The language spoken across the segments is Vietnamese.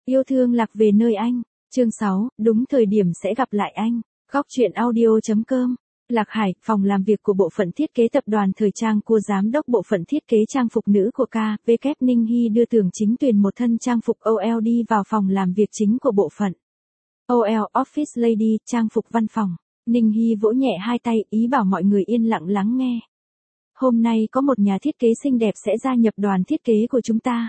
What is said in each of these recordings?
Yêu thương lạc về nơi anh. Chương 6, đúng thời điểm sẽ gặp lại anh. Góc truyện audio.com. Lạc Hải, phòng làm việc của bộ phận thiết kế tập đoàn thời trang của giám đốc bộ phận thiết kế trang phục nữ của KVK Ninh Hy đưa Tưởng Chính Tuyền một thân trang phục OL đi vào phòng làm việc chính của bộ phận. OL Office Lady, trang phục văn phòng. Ninh Hy vỗ nhẹ hai tay, ý bảo mọi người yên lặng lắng nghe. Hôm nay có một nhà thiết kế xinh đẹp sẽ gia nhập đoàn thiết kế của chúng ta.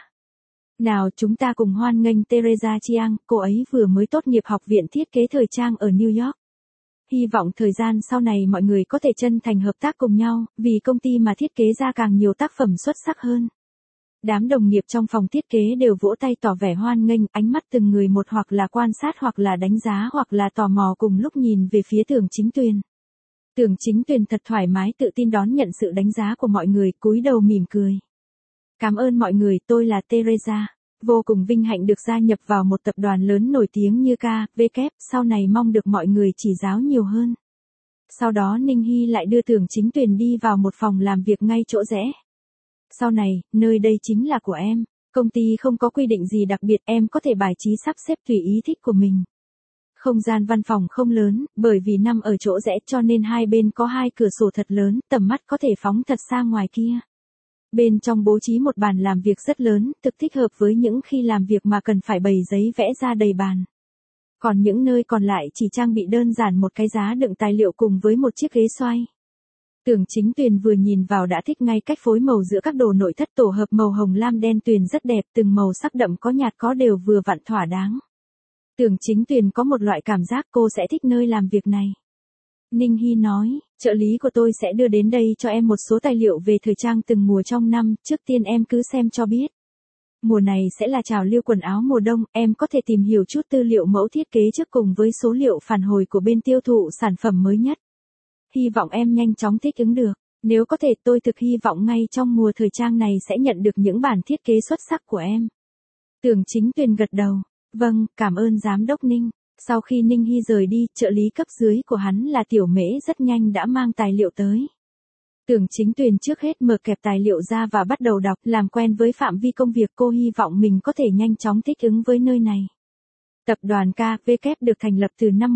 Nào chúng ta cùng hoan nghênh Teresa Chiang, cô ấy vừa mới tốt nghiệp học viện thiết kế thời trang ở New York. Hy vọng thời gian sau này mọi người có thể chân thành hợp tác cùng nhau, vì công ty mà thiết kế ra càng nhiều tác phẩm xuất sắc hơn. Đám đồng nghiệp trong phòng thiết kế đều vỗ tay tỏ vẻ hoan nghênh, ánh mắt từng người một hoặc là quan sát hoặc là đánh giá hoặc là tò mò cùng lúc nhìn về phía Tưởng Chính Tuyền. Tưởng Chính Tuyền thật thoải mái tự tin đón nhận sự đánh giá của mọi người, cúi đầu mỉm cười. Cảm ơn mọi người, tôi là Teresa. Vô cùng vinh hạnh được gia nhập vào một tập đoàn lớn nổi tiếng như KVK, sau này mong được mọi người chỉ giáo nhiều hơn. Sau đó Ninh Hy lại đưa Tưởng Chính Tuyền đi vào một phòng làm việc ngay chỗ rẽ. Sau này, nơi đây chính là của em. Công ty không có quy định gì đặc biệt, em có thể bài trí sắp xếp tùy ý thích của mình. Không gian văn phòng không lớn, bởi vì nằm ở chỗ rẽ cho nên hai bên có hai cửa sổ thật lớn, tầm mắt có thể phóng thật xa ngoài kia. Bên trong bố trí một bàn làm việc rất lớn, thực thích hợp với những khi làm việc mà cần phải bày giấy vẽ ra đầy bàn. Còn những nơi còn lại chỉ trang bị đơn giản một cái giá đựng tài liệu cùng với một chiếc ghế xoay. Tưởng Chính Tuyền vừa nhìn vào đã thích ngay cách phối màu giữa các đồ nội thất tổ hợp màu hồng lam đen tuyền rất đẹp, từng màu sắc đậm có nhạt có đều vừa vặn thỏa đáng. Tưởng Chính Tuyền có một loại cảm giác cô sẽ thích nơi làm việc này. Ninh Hy nói, trợ lý của tôi sẽ đưa đến đây cho em một số tài liệu về thời trang từng mùa trong năm, trước tiên em cứ xem cho biết. Mùa này sẽ là trào lưu quần áo mùa đông, em có thể tìm hiểu chút tư liệu mẫu thiết kế trước cùng với số liệu phản hồi của bên tiêu thụ sản phẩm mới nhất. Hy vọng em nhanh chóng thích ứng được, nếu có thể tôi thực hy vọng ngay trong mùa thời trang này sẽ nhận được những bản thiết kế xuất sắc của em. Tưởng Chính Tuyền gật đầu, vâng, cảm ơn giám đốc Ninh. Sau khi Ninh Hy rời đi, trợ lý cấp dưới của hắn là Tiểu Mễ rất nhanh đã mang tài liệu tới. Tưởng Chính Tuyền trước hết mở kẹp tài liệu ra và bắt đầu đọc, làm quen với phạm vi công việc, cô hy vọng mình có thể nhanh chóng thích ứng với nơi này. Tập đoàn KVK được thành lập từ năm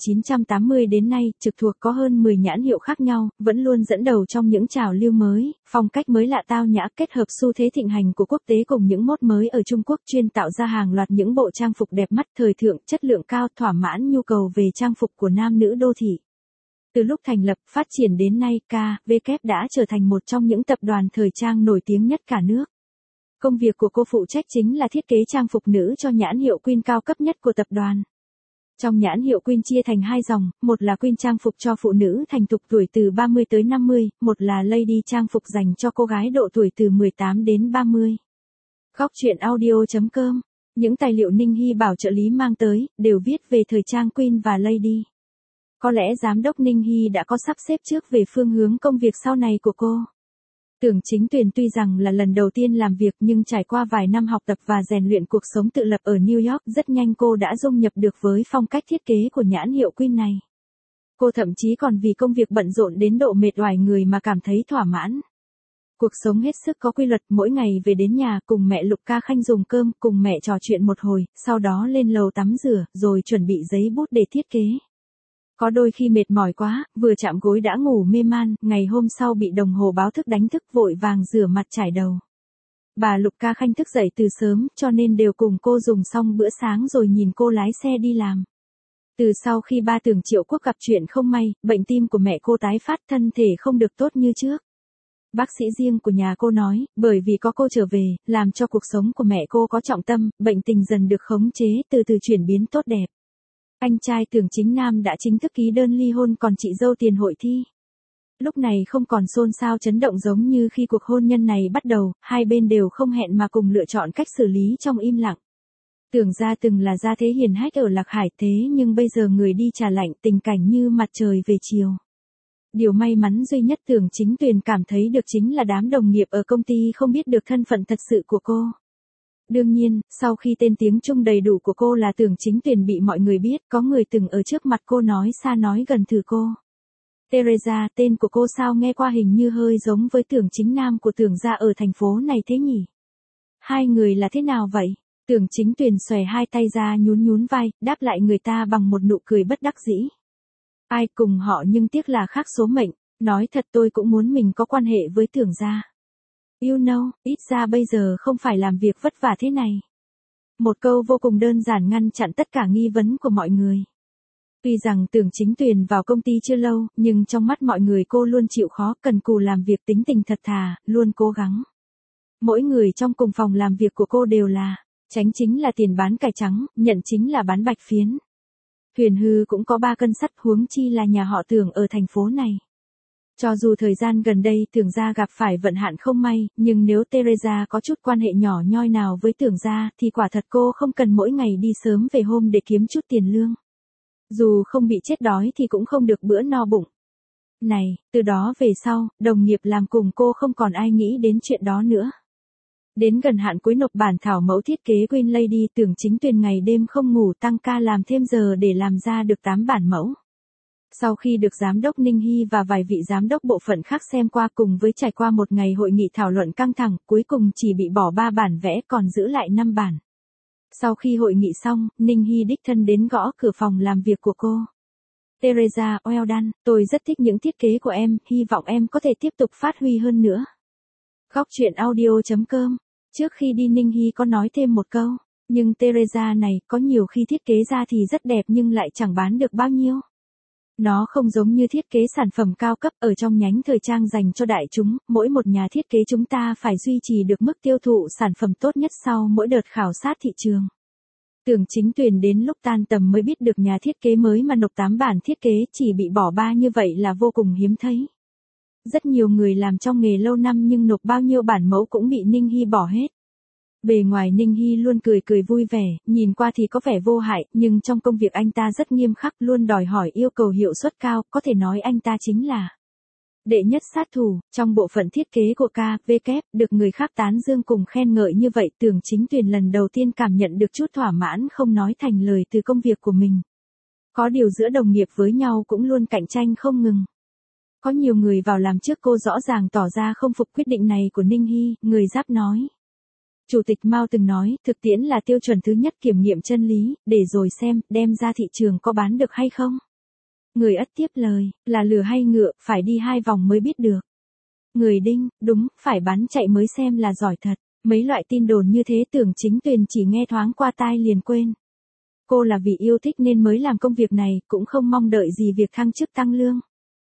1980 đến nay, trực thuộc có hơn 10 nhãn hiệu khác nhau, vẫn luôn dẫn đầu trong những trào lưu mới, phong cách mới lạ tao nhã kết hợp xu thế thịnh hành của quốc tế cùng những mốt mới ở Trung Quốc, chuyên tạo ra hàng loạt những bộ trang phục đẹp mắt, thời thượng, chất lượng cao, thỏa mãn nhu cầu về trang phục của nam nữ đô thị. Từ lúc thành lập, phát triển đến nay, KVK đã trở thành một trong những tập đoàn thời trang nổi tiếng nhất cả nước. Công việc của cô phụ trách chính là thiết kế trang phục nữ cho nhãn hiệu Queen cao cấp nhất của tập đoàn. Trong nhãn hiệu Queen chia thành hai dòng, một là Queen trang phục cho phụ nữ thành thục tuổi từ 30 tới 50, một là Lady trang phục dành cho cô gái độ tuổi từ 18 đến 30. Góc truyện audio.com. Những tài liệu Ninh Hy bảo trợ lý mang tới, đều viết về thời trang Queen và Lady. Có lẽ giám đốc Ninh Hy đã có sắp xếp trước về phương hướng công việc sau này của cô. Tưởng Chính Tuyền tuy rằng là lần đầu tiên làm việc nhưng trải qua vài năm học tập và rèn luyện cuộc sống tự lập ở New York, rất nhanh cô đã dung nhập được với phong cách thiết kế của nhãn hiệu Queen này. Cô thậm chí còn vì công việc bận rộn đến độ mệt oải người mà cảm thấy thỏa mãn. Cuộc sống hết sức có quy luật, mỗi ngày về đến nhà cùng mẹ Lục Ca Khanh dùng cơm, cùng mẹ trò chuyện một hồi, sau đó lên lầu tắm rửa, rồi chuẩn bị giấy bút để thiết kế. Có đôi khi mệt mỏi quá, vừa chạm gối đã ngủ mê man, ngày hôm sau bị đồng hồ báo thức đánh thức, vội vàng rửa mặt chải đầu. Bà Lục Ca Khanh thức dậy từ sớm, cho nên đều cùng cô dùng xong bữa sáng rồi nhìn cô lái xe đi làm. Từ sau khi ba Tưởng Triệu Quốc gặp chuyện không may, bệnh tim của mẹ cô tái phát, thân thể không được tốt như trước. Bác sĩ riêng của nhà cô nói, bởi vì có cô trở về, làm cho cuộc sống của mẹ cô có trọng tâm, bệnh tình dần được khống chế, từ từ chuyển biến tốt đẹp. Anh trai Tưởng Chính Nam đã chính thức ký đơn ly hôn, còn chị dâu Tiền Hội Thi. Lúc này không còn xôn xao chấn động giống như khi cuộc hôn nhân này bắt đầu, hai bên đều không hẹn mà cùng lựa chọn cách xử lý trong im lặng. Tưởng gia từng là gia thế hiền hách ở Lạc Hải, thế nhưng bây giờ người đi trà lạnh, tình cảnh như mặt trời về chiều. Điều may mắn duy nhất Tưởng Chính Tuyền cảm thấy được chính là đám đồng nghiệp ở công ty không biết được thân phận thật sự của cô. Đương nhiên, sau khi tên tiếng Trung đầy đủ của cô là Tưởng Chính Tuyền bị mọi người biết, có người từng ở trước mặt cô nói xa nói gần thử cô. Teresa, tên của cô sao nghe qua hình như hơi giống với Tưởng Chính Nam của Tưởng gia ở thành phố này thế nhỉ? Hai người là thế nào vậy? Tưởng Chính Tuyền xòe hai tay ra nhún nhún vai, đáp lại người ta bằng một nụ cười bất đắc dĩ. Ai cùng họ nhưng tiếc là khác số mệnh, nói thật tôi cũng muốn mình có quan hệ với Tưởng gia. You know, ít ra bây giờ không phải làm việc vất vả thế này. Một câu vô cùng đơn giản ngăn chặn tất cả nghi vấn của mọi người. Tuy rằng Tưởng Chính Tuyền vào công ty chưa lâu, nhưng trong mắt mọi người cô luôn chịu khó, cần cù làm việc, tính tình thật thà, luôn cố gắng. Mỗi người trong cùng phòng làm việc của cô đều là, tránh chính là tiền bán cải trắng, nhận chính là bán bạch phiến. Huyền hư cũng có 3 cân sắt, huống chi là nhà họ Tưởng ở thành phố này. Cho dù thời gian gần đây Tưởng gia gặp phải vận hạn không may, nhưng nếu Teresa có chút quan hệ nhỏ nhoi nào với Tưởng gia thì quả thật cô không cần mỗi ngày đi sớm về hôm để kiếm chút tiền lương. Dù không bị chết đói thì cũng không được bữa no bụng. Này, từ đó về sau, đồng nghiệp làm cùng cô không còn ai nghĩ đến chuyện đó nữa. Đến gần hạn cuối nộp bản thảo mẫu thiết kế Queen Lady, Tưởng Chính Tuyền ngày đêm không ngủ tăng ca làm thêm giờ để làm ra được 8 bản mẫu. Sau khi được giám đốc Ninh Hy và vài vị giám đốc bộ phận khác xem qua cùng với trải qua một ngày hội nghị thảo luận căng thẳng, cuối cùng chỉ bị bỏ 3 bản vẽ còn giữ lại 5 bản. Sau khi hội nghị xong, Ninh Hy đích thân đến gõ cửa phòng làm việc của cô. Teresa, well done, tôi rất thích những thiết kế của em, hy vọng em có thể tiếp tục phát huy hơn nữa. Góc truyện audio.com. Trước khi đi Ninh Hy có nói thêm một câu, nhưng Teresa này có nhiều khi thiết kế ra thì rất đẹp nhưng lại chẳng bán được bao nhiêu. Nó không giống như thiết kế sản phẩm cao cấp ở trong nhánh thời trang dành cho đại chúng, mỗi một nhà thiết kế chúng ta phải duy trì được mức tiêu thụ sản phẩm tốt nhất sau mỗi đợt khảo sát thị trường. Tưởng Chính Tuyền đến lúc tan tầm mới biết được nhà thiết kế mới mà nộp 8 bản thiết kế chỉ bị bỏ 3 như vậy là vô cùng hiếm thấy. Rất nhiều người làm trong nghề lâu năm nhưng nộp bao nhiêu bản mẫu cũng bị Ninh Hy bỏ hết. Bề ngoài Ninh Hy luôn cười cười vui vẻ, nhìn qua thì có vẻ vô hại, nhưng trong công việc anh ta rất nghiêm khắc, luôn đòi hỏi yêu cầu hiệu suất cao, có thể nói anh ta chính là đệ nhất sát thủ. Trong bộ phận thiết kế của KVK, được người khác tán dương cùng khen ngợi như vậy, Tưởng Chính Tuyền lần đầu tiên cảm nhận được chút thỏa mãn không nói thành lời từ công việc của mình. Có điều giữa đồng nghiệp với nhau cũng luôn cạnh tranh không ngừng. Có nhiều người vào làm trước cô rõ ràng tỏ ra không phục quyết định này của Ninh Hy, người Giáp nói. Chủ tịch Mao từng nói, thực tiễn là tiêu chuẩn thứ nhất kiểm nghiệm chân lý, để rồi xem, đem ra thị trường có bán được hay không. Người Ất tiếp lời, là lừa hay ngựa, phải đi 2 vòng mới biết được. Người Đinh, đúng, phải bán chạy mới xem là giỏi thật. Mấy loại tin đồn như thế Tưởng Chính Tuyền chỉ nghe thoáng qua tai liền quên. Cô là vì yêu thích nên mới làm công việc này, cũng không mong đợi gì việc thăng chức tăng lương.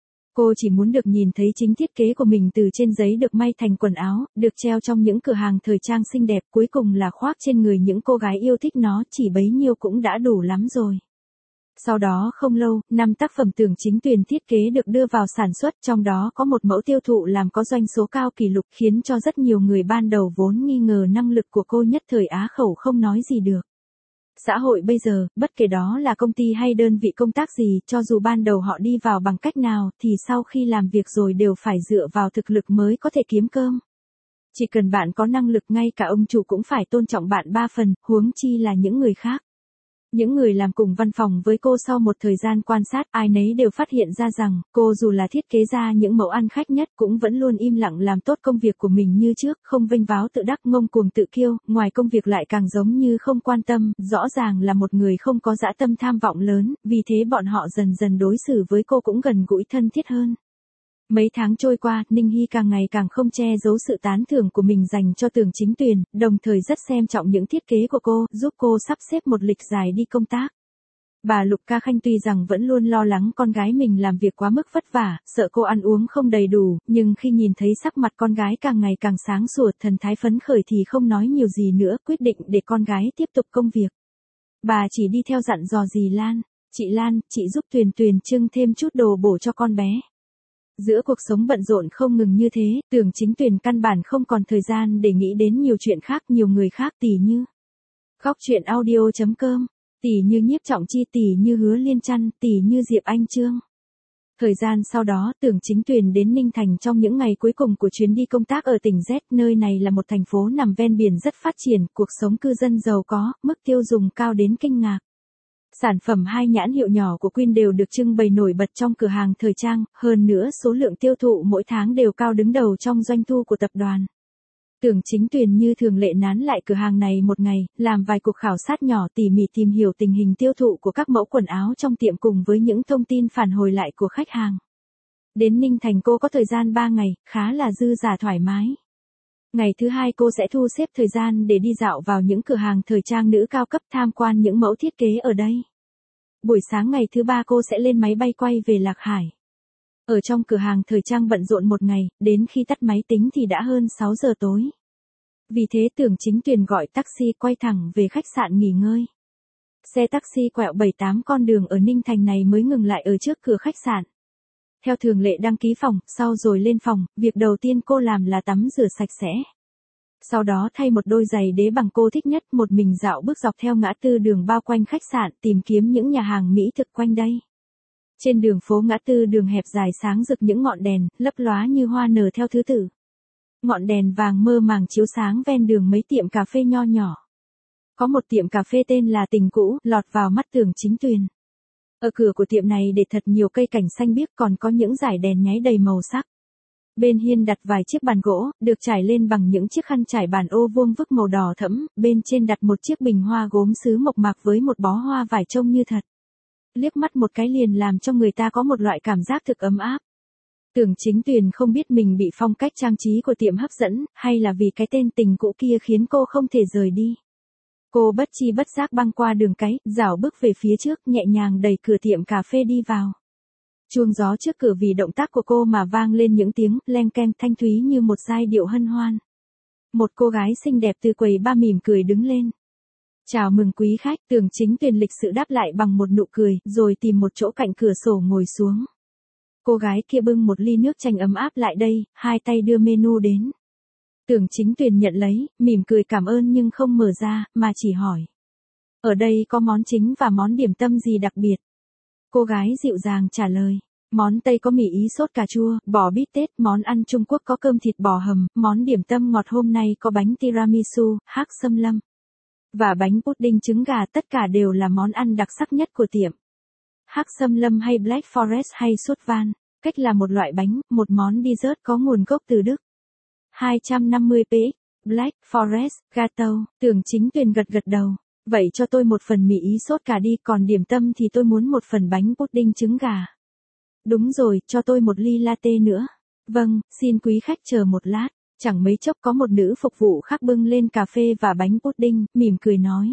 Cô chỉ muốn được nhìn thấy chính thiết kế của mình từ trên giấy được may thành quần áo, được treo trong những cửa hàng thời trang xinh đẹp, cuối cùng là khoác trên người những cô gái yêu thích nó, chỉ bấy nhiêu cũng đã đủ lắm rồi. Sau đó không lâu, 5 tác phẩm Tưởng Chính Tuyền thiết kế được đưa vào sản xuất, trong đó có một mẫu tiêu thụ làm có doanh số cao kỷ lục, khiến cho rất nhiều người ban đầu vốn nghi ngờ năng lực của cô nhất thời á khẩu không nói gì được. Xã hội bây giờ, bất kể đó là công ty hay đơn vị công tác gì, cho dù ban đầu họ đi vào bằng cách nào, thì sau khi làm việc rồi đều phải dựa vào thực lực mới có thể kiếm cơm. Chỉ cần bạn có năng lực, ngay cả ông chủ cũng phải tôn trọng bạn 3 phần, huống chi là những người khác. Những người làm cùng văn phòng với cô sau một thời gian quan sát, ai nấy đều phát hiện ra rằng, cô dù là thiết kế ra những mẫu ăn khách nhất cũng vẫn luôn im lặng làm tốt công việc của mình như trước, không vênh váo tự đắc ngông cuồng tự kiêu, ngoài công việc lại càng giống như không quan tâm, rõ ràng là một người không có dã tâm tham vọng lớn, vì thế bọn họ dần dần đối xử với cô cũng gần gũi thân thiết hơn. Mấy tháng trôi qua, Ninh Hy càng ngày càng không che giấu sự tán thưởng của mình dành cho Tưởng Chính Tuyền, đồng thời rất xem trọng những thiết kế của cô, giúp cô sắp xếp một lịch dài đi công tác. Bà Lục Ca Khanh tuy rằng vẫn luôn lo lắng con gái mình làm việc quá mức vất vả, sợ cô ăn uống không đầy đủ, nhưng khi nhìn thấy sắc mặt con gái càng ngày càng sáng sủa, thần thái phấn khởi thì không nói nhiều gì nữa, quyết định để con gái tiếp tục công việc. Bà chỉ đi theo dặn dò dì Lan, chị giúp Tuyền Tuyền trưng thêm chút đồ bổ cho con bé. Giữa cuộc sống bận rộn không ngừng như thế, Tưởng Chính Tuyền căn bản không còn thời gian để nghĩ đến nhiều chuyện khác, nhiều người khác, tỉ như Góc truyện audio.com, tỉ như Nhiếp Trọng Chi, tỉ như Hứa Liên Trăn, tỉ như Diệp Anh Trương. Thời gian sau đó, Tưởng Chính Tuyền đến Ninh Thành trong những ngày cuối cùng của chuyến đi công tác ở tỉnh Z, nơi này là một thành phố nằm ven biển rất phát triển, cuộc sống cư dân giàu có, mức tiêu dùng cao đến kinh ngạc. Sản phẩm 2 nhãn hiệu nhỏ của Queen đều được trưng bày nổi bật trong cửa hàng thời trang, hơn nữa số lượng tiêu thụ mỗi tháng đều cao đứng đầu trong doanh thu của tập đoàn. Tưởng Chính Tuyền như thường lệ nán lại cửa hàng này một ngày, làm vài cuộc khảo sát nhỏ tỉ mỉ tìm hiểu tình hình tiêu thụ của các mẫu quần áo trong tiệm cùng với những thông tin phản hồi lại của khách hàng. Đến Ninh Thành cô có thời gian 3 ngày, khá là dư dả thoải mái. Ngày thứ 2 cô sẽ thu xếp thời gian để đi dạo vào những cửa hàng thời trang nữ cao cấp tham quan những mẫu thiết kế ở đây. Buổi sáng ngày thứ 3 cô sẽ lên máy bay quay về Lạc Hải. Ở trong cửa hàng thời trang bận rộn một ngày, đến khi tắt máy tính thì đã hơn 6 giờ tối. Vì thế Tưởng Chính Tuyền gọi taxi quay thẳng về khách sạn nghỉ ngơi. Xe taxi quẹo 7-8 con đường ở Ninh Thành này mới ngừng lại ở trước cửa khách sạn. Theo thường lệ đăng ký phòng, sau rồi lên phòng, việc đầu tiên cô làm là tắm rửa sạch sẽ. Sau đó thay một đôi giày đế bằng cô thích nhất, một mình dạo bước dọc theo ngã tư đường bao quanh khách sạn tìm kiếm những nhà hàng mỹ thực quanh đây. Trên đường phố ngã tư đường hẹp dài sáng rực những ngọn đèn, lấp lóa như hoa nở theo thứ tự. Ngọn đèn vàng mơ màng chiếu sáng ven đường mấy tiệm cà phê nho nhỏ. Có một tiệm cà phê tên là Tình Cũ, lọt vào mắt Tưởng Chính Tuyền. Ở cửa của tiệm này để thật nhiều cây cảnh xanh biếc, còn có những dải đèn nháy đầy màu sắc. Bên hiên đặt vài chiếc bàn gỗ, được trải lên bằng những chiếc khăn trải bàn ô vuông vức màu đỏ thẫm, bên trên đặt một chiếc bình hoa gốm sứ mộc mạc với một bó hoa vải trông như thật. Liếc mắt một cái liền làm cho người ta có một loại cảm giác thực ấm áp. Tưởng Chính Tuyền không biết mình bị phong cách trang trí của tiệm hấp dẫn, hay là vì cái tên Tình Cũ kia khiến cô không thể rời đi. Cô bất chi bất giác băng qua đường cái, dảo bước về phía trước, nhẹ nhàng đẩy cửa tiệm cà phê đi vào. Chuông gió trước cửa vì động tác của cô mà vang lên những tiếng leng keng thanh thúy như một giai điệu hân hoan. Một cô gái xinh đẹp từ quầy ba mỉm cười đứng lên. Chào mừng quý khách, Tưởng Chính Tuyền lịch sự đáp lại bằng một nụ cười, rồi tìm một chỗ cạnh cửa sổ ngồi xuống. Cô gái kia bưng một ly nước chanh ấm áp lại đây, hai tay đưa menu đến. Tưởng Chính Tuyền nhận lấy, mỉm cười cảm ơn nhưng không mở ra, mà chỉ hỏi. Ở đây có món chính và món điểm tâm gì đặc biệt? Cô gái dịu dàng trả lời. Món Tây có mì ý sốt cà chua, bò bít tết, món ăn Trung Quốc có cơm thịt bò hầm, món điểm tâm ngọt hôm nay có bánh tiramisu, hắc xâm lâm. Và bánh pudding trứng gà, tất cả đều là món ăn đặc sắc nhất của tiệm. Hắc xâm lâm hay Black Forest hay sốt van, cách là một loại bánh, một món dessert có nguồn gốc từ Đức. 250 px, Black Forest, Gateau, Tưởng Chính Tuyền gật đầu. Vậy cho tôi một phần mì ý sốt cà đi, còn điểm tâm thì tôi muốn một phần bánh pudding trứng gà. Đúng rồi, cho tôi một ly latte nữa. Vâng, xin quý khách chờ một lát. Chẳng mấy chốc có một nữ phục vụ khác bưng lên cà phê và bánh pudding, mỉm cười nói.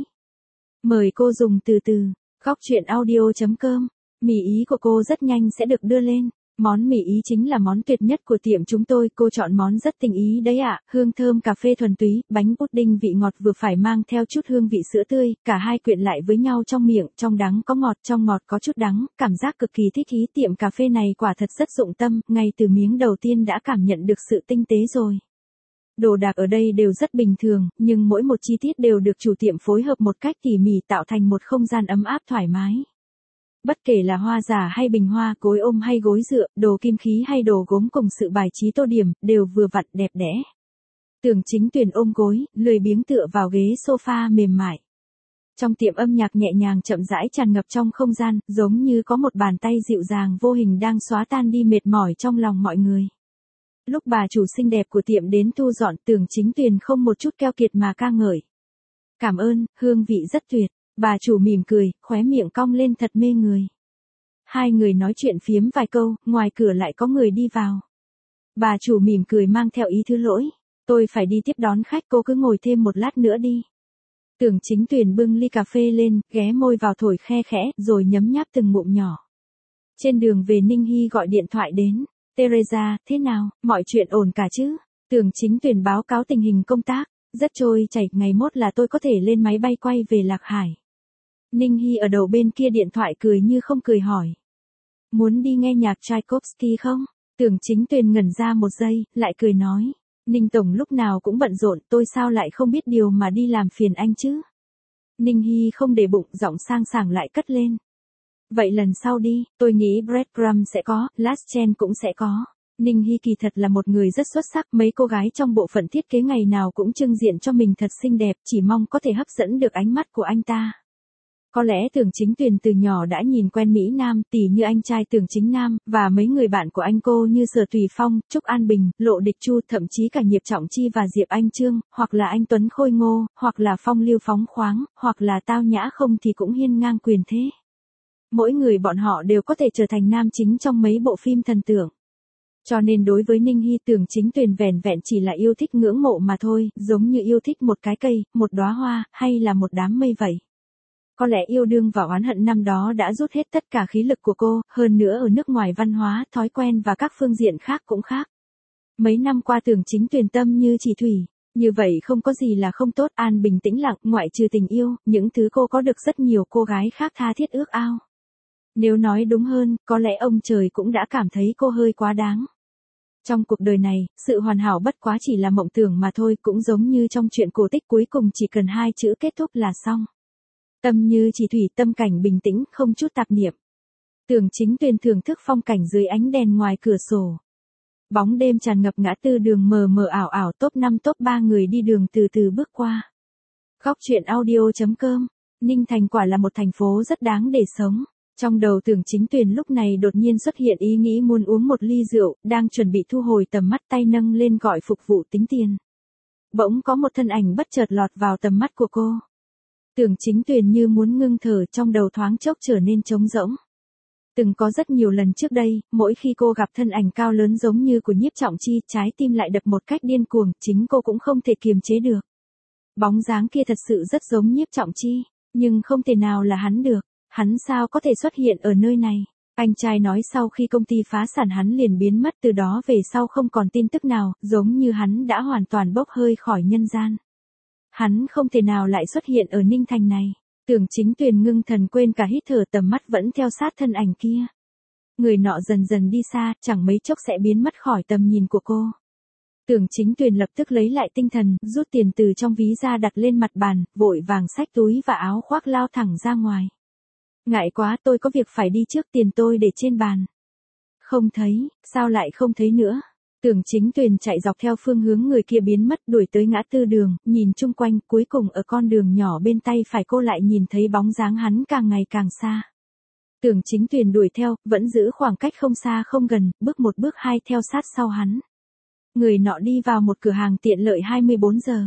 Mời cô dùng từ từ. Góc truyện audio.com. Mì ý của cô rất nhanh sẽ được đưa lên. Món mì ý chính là món tuyệt nhất của tiệm chúng tôi, cô chọn món rất tinh ý đấy ạ, hương thơm cà phê thuần túy, bánh pudding vị ngọt vừa phải mang theo chút hương vị sữa tươi, cả hai quyện lại với nhau trong miệng, trong đắng có ngọt, trong ngọt có chút đắng, cảm giác cực kỳ thích ý. Tiệm cà phê này quả thật rất dụng tâm, ngay từ miếng đầu tiên đã cảm nhận được sự tinh tế rồi. Đồ đạc ở đây đều rất bình thường, nhưng mỗi một chi tiết đều được chủ tiệm phối hợp một cách tỉ mỉ tạo thành một không gian ấm áp thoải mái. Bất kể là hoa giả hay bình hoa, gối ôm hay gối dựa, đồ kim khí hay đồ gốm cùng sự bài trí tô điểm, đều vừa vặn đẹp đẽ. Tưởng Chính Tuyền ôm gối, lười biếng tựa vào ghế sofa mềm mại. Trong tiệm âm nhạc nhẹ nhàng chậm rãi tràn ngập trong không gian, giống như có một bàn tay dịu dàng vô hình đang xóa tan đi mệt mỏi trong lòng mọi người. Lúc bà chủ xinh đẹp của tiệm đến thu dọn, Tưởng Chính Tuyền không một chút keo kiệt mà ca ngợi. Cảm ơn, hương vị rất tuyệt. Bà chủ mỉm cười, khóe miệng cong lên thật mê người. Hai người nói chuyện phiếm vài câu, ngoài cửa lại có người đi vào. Bà chủ mỉm cười mang theo ý thứ lỗi. Tôi phải đi tiếp đón khách, cô cứ ngồi thêm một lát nữa đi. Tưởng Chính Tuyền bưng ly cà phê lên, ghé môi vào thổi khe khẽ, rồi nhấm nháp từng ngụm nhỏ. Trên đường về Ninh Hy gọi điện thoại đến. Teresa, thế nào, mọi chuyện ổn cả chứ? Tưởng Chính Tuyền báo cáo tình hình công tác. Rất trôi chảy, ngày mốt là tôi có thể lên máy bay quay về Lạc Hải. Ninh Hy ở đầu bên kia điện thoại cười như không cười hỏi. Muốn đi nghe nhạc Tchaikovsky không? Tưởng Chính Tuyền ngẩn ra một giây, lại cười nói. Ninh Tổng lúc nào cũng bận rộn, tôi sao lại không biết điều mà đi làm phiền anh chứ? Ninh Hy không để bụng, giọng sang sảng lại cất lên. Vậy lần sau đi, tôi nghĩ Breadcrumb sẽ có, Last Chance cũng sẽ có. Ninh Hy kỳ thật là một người rất xuất sắc, mấy cô gái trong bộ phận thiết kế ngày nào cũng trưng diện cho mình thật xinh đẹp, chỉ mong có thể hấp dẫn được ánh mắt của anh ta. Có lẽ Tưởng Chính Tuyền từ nhỏ đã nhìn quen Mỹ Nam, tỉ như anh trai Tưởng Chính Nam, và mấy người bạn của anh cô như Sở Tùy Phong, Trúc An Bình, Lộ Địch Chu, thậm chí cả Nhiệp Trọng Chi và Diệp Anh Trương, hoặc là anh Tuấn Khôi Ngô, hoặc là phong lưu phóng khoáng, hoặc là tao nhã không thì cũng hiên ngang quyền thế. Mỗi người bọn họ đều có thể trở thành nam chính trong mấy bộ phim thần tượng. Cho nên đối với Ninh Hy, Tưởng Chính Tuyền vẻn vẹn chỉ là yêu thích ngưỡng mộ mà thôi, giống như yêu thích một cái cây, một đóa hoa, hay là một đám mây vậy. Có lẽ yêu đương và oán hận năm đó đã rút hết tất cả khí lực của cô, hơn nữa ở nước ngoài văn hóa, thói quen và các phương diện khác cũng khác. Mấy năm qua Tưởng Chính Tuyền tâm như chỉ thủy, như vậy không có gì là không tốt, an bình tĩnh lặng, ngoại trừ tình yêu, những thứ cô có được rất nhiều cô gái khác tha thiết ước ao. Nếu nói đúng hơn, có lẽ ông trời cũng đã cảm thấy cô hơi quá đáng. Trong cuộc đời này, sự hoàn hảo bất quá chỉ là mộng tưởng mà thôi, cũng giống như trong chuyện cổ tích cuối cùng chỉ cần 2 chữ kết thúc là xong. Tâm như chỉ thủy, tâm cảnh bình tĩnh, không chút tạp niệm. Tưởng Chính Tuyền thưởng thức phong cảnh dưới ánh đèn ngoài cửa sổ. Bóng đêm tràn ngập ngã tư đường mờ mờ ảo ảo, top 5 top 3 người đi đường từ từ bước qua. Góc truyện audio.com. Ninh Thành quả là một thành phố rất đáng để sống. Trong đầu Tưởng Chính Tuyền lúc này đột nhiên xuất hiện ý nghĩ muốn uống một ly rượu, đang chuẩn bị thu hồi tầm mắt, tay nâng lên gọi phục vụ tính tiền. Bỗng có một thân ảnh bất chợt lọt vào tầm mắt của cô. Tưởng Chính Tuyền như muốn ngưng thở, trong đầu thoáng chốc trở nên trống rỗng. Từng có rất nhiều lần trước đây, mỗi khi cô gặp thân ảnh cao lớn giống như của Nhiếp Trọng Chi, trái tim lại đập một cách điên cuồng, chính cô cũng không thể kiềm chế được. Bóng dáng kia thật sự rất giống Nhiếp Trọng Chi, nhưng không thể nào là hắn được. Hắn sao có thể xuất hiện ở nơi này? Anh trai nói sau khi công ty phá sản hắn liền biến mất, từ đó về sau không còn tin tức nào, giống như hắn đã hoàn toàn bốc hơi khỏi nhân gian. Hắn không thể nào lại xuất hiện ở Ninh Thành này. Tưởng Chính Tuyền ngưng thần quên cả hít thở, tầm mắt vẫn theo sát thân ảnh kia. Người nọ dần dần đi xa, chẳng mấy chốc sẽ biến mất khỏi tầm nhìn của cô. Tưởng Chính Tuyền lập tức lấy lại tinh thần, rút tiền từ trong ví ra đặt lên mặt bàn, vội vàng xách túi và áo khoác lao thẳng ra ngoài. Ngại quá, tôi có việc phải đi trước, tiền tôi để trên bàn. Không thấy, sao lại không thấy nữa? Tưởng Chính Tuyền chạy dọc theo phương hướng người kia biến mất, đuổi tới ngã tư đường, nhìn chung quanh, cuối cùng ở con đường nhỏ bên tay phải cô lại nhìn thấy bóng dáng hắn càng ngày càng xa. Tưởng Chính Tuyền đuổi theo, vẫn giữ khoảng cách không xa không gần, bước một bước hai theo sát sau hắn. Người nọ đi vào một cửa hàng tiện lợi 24 giờ.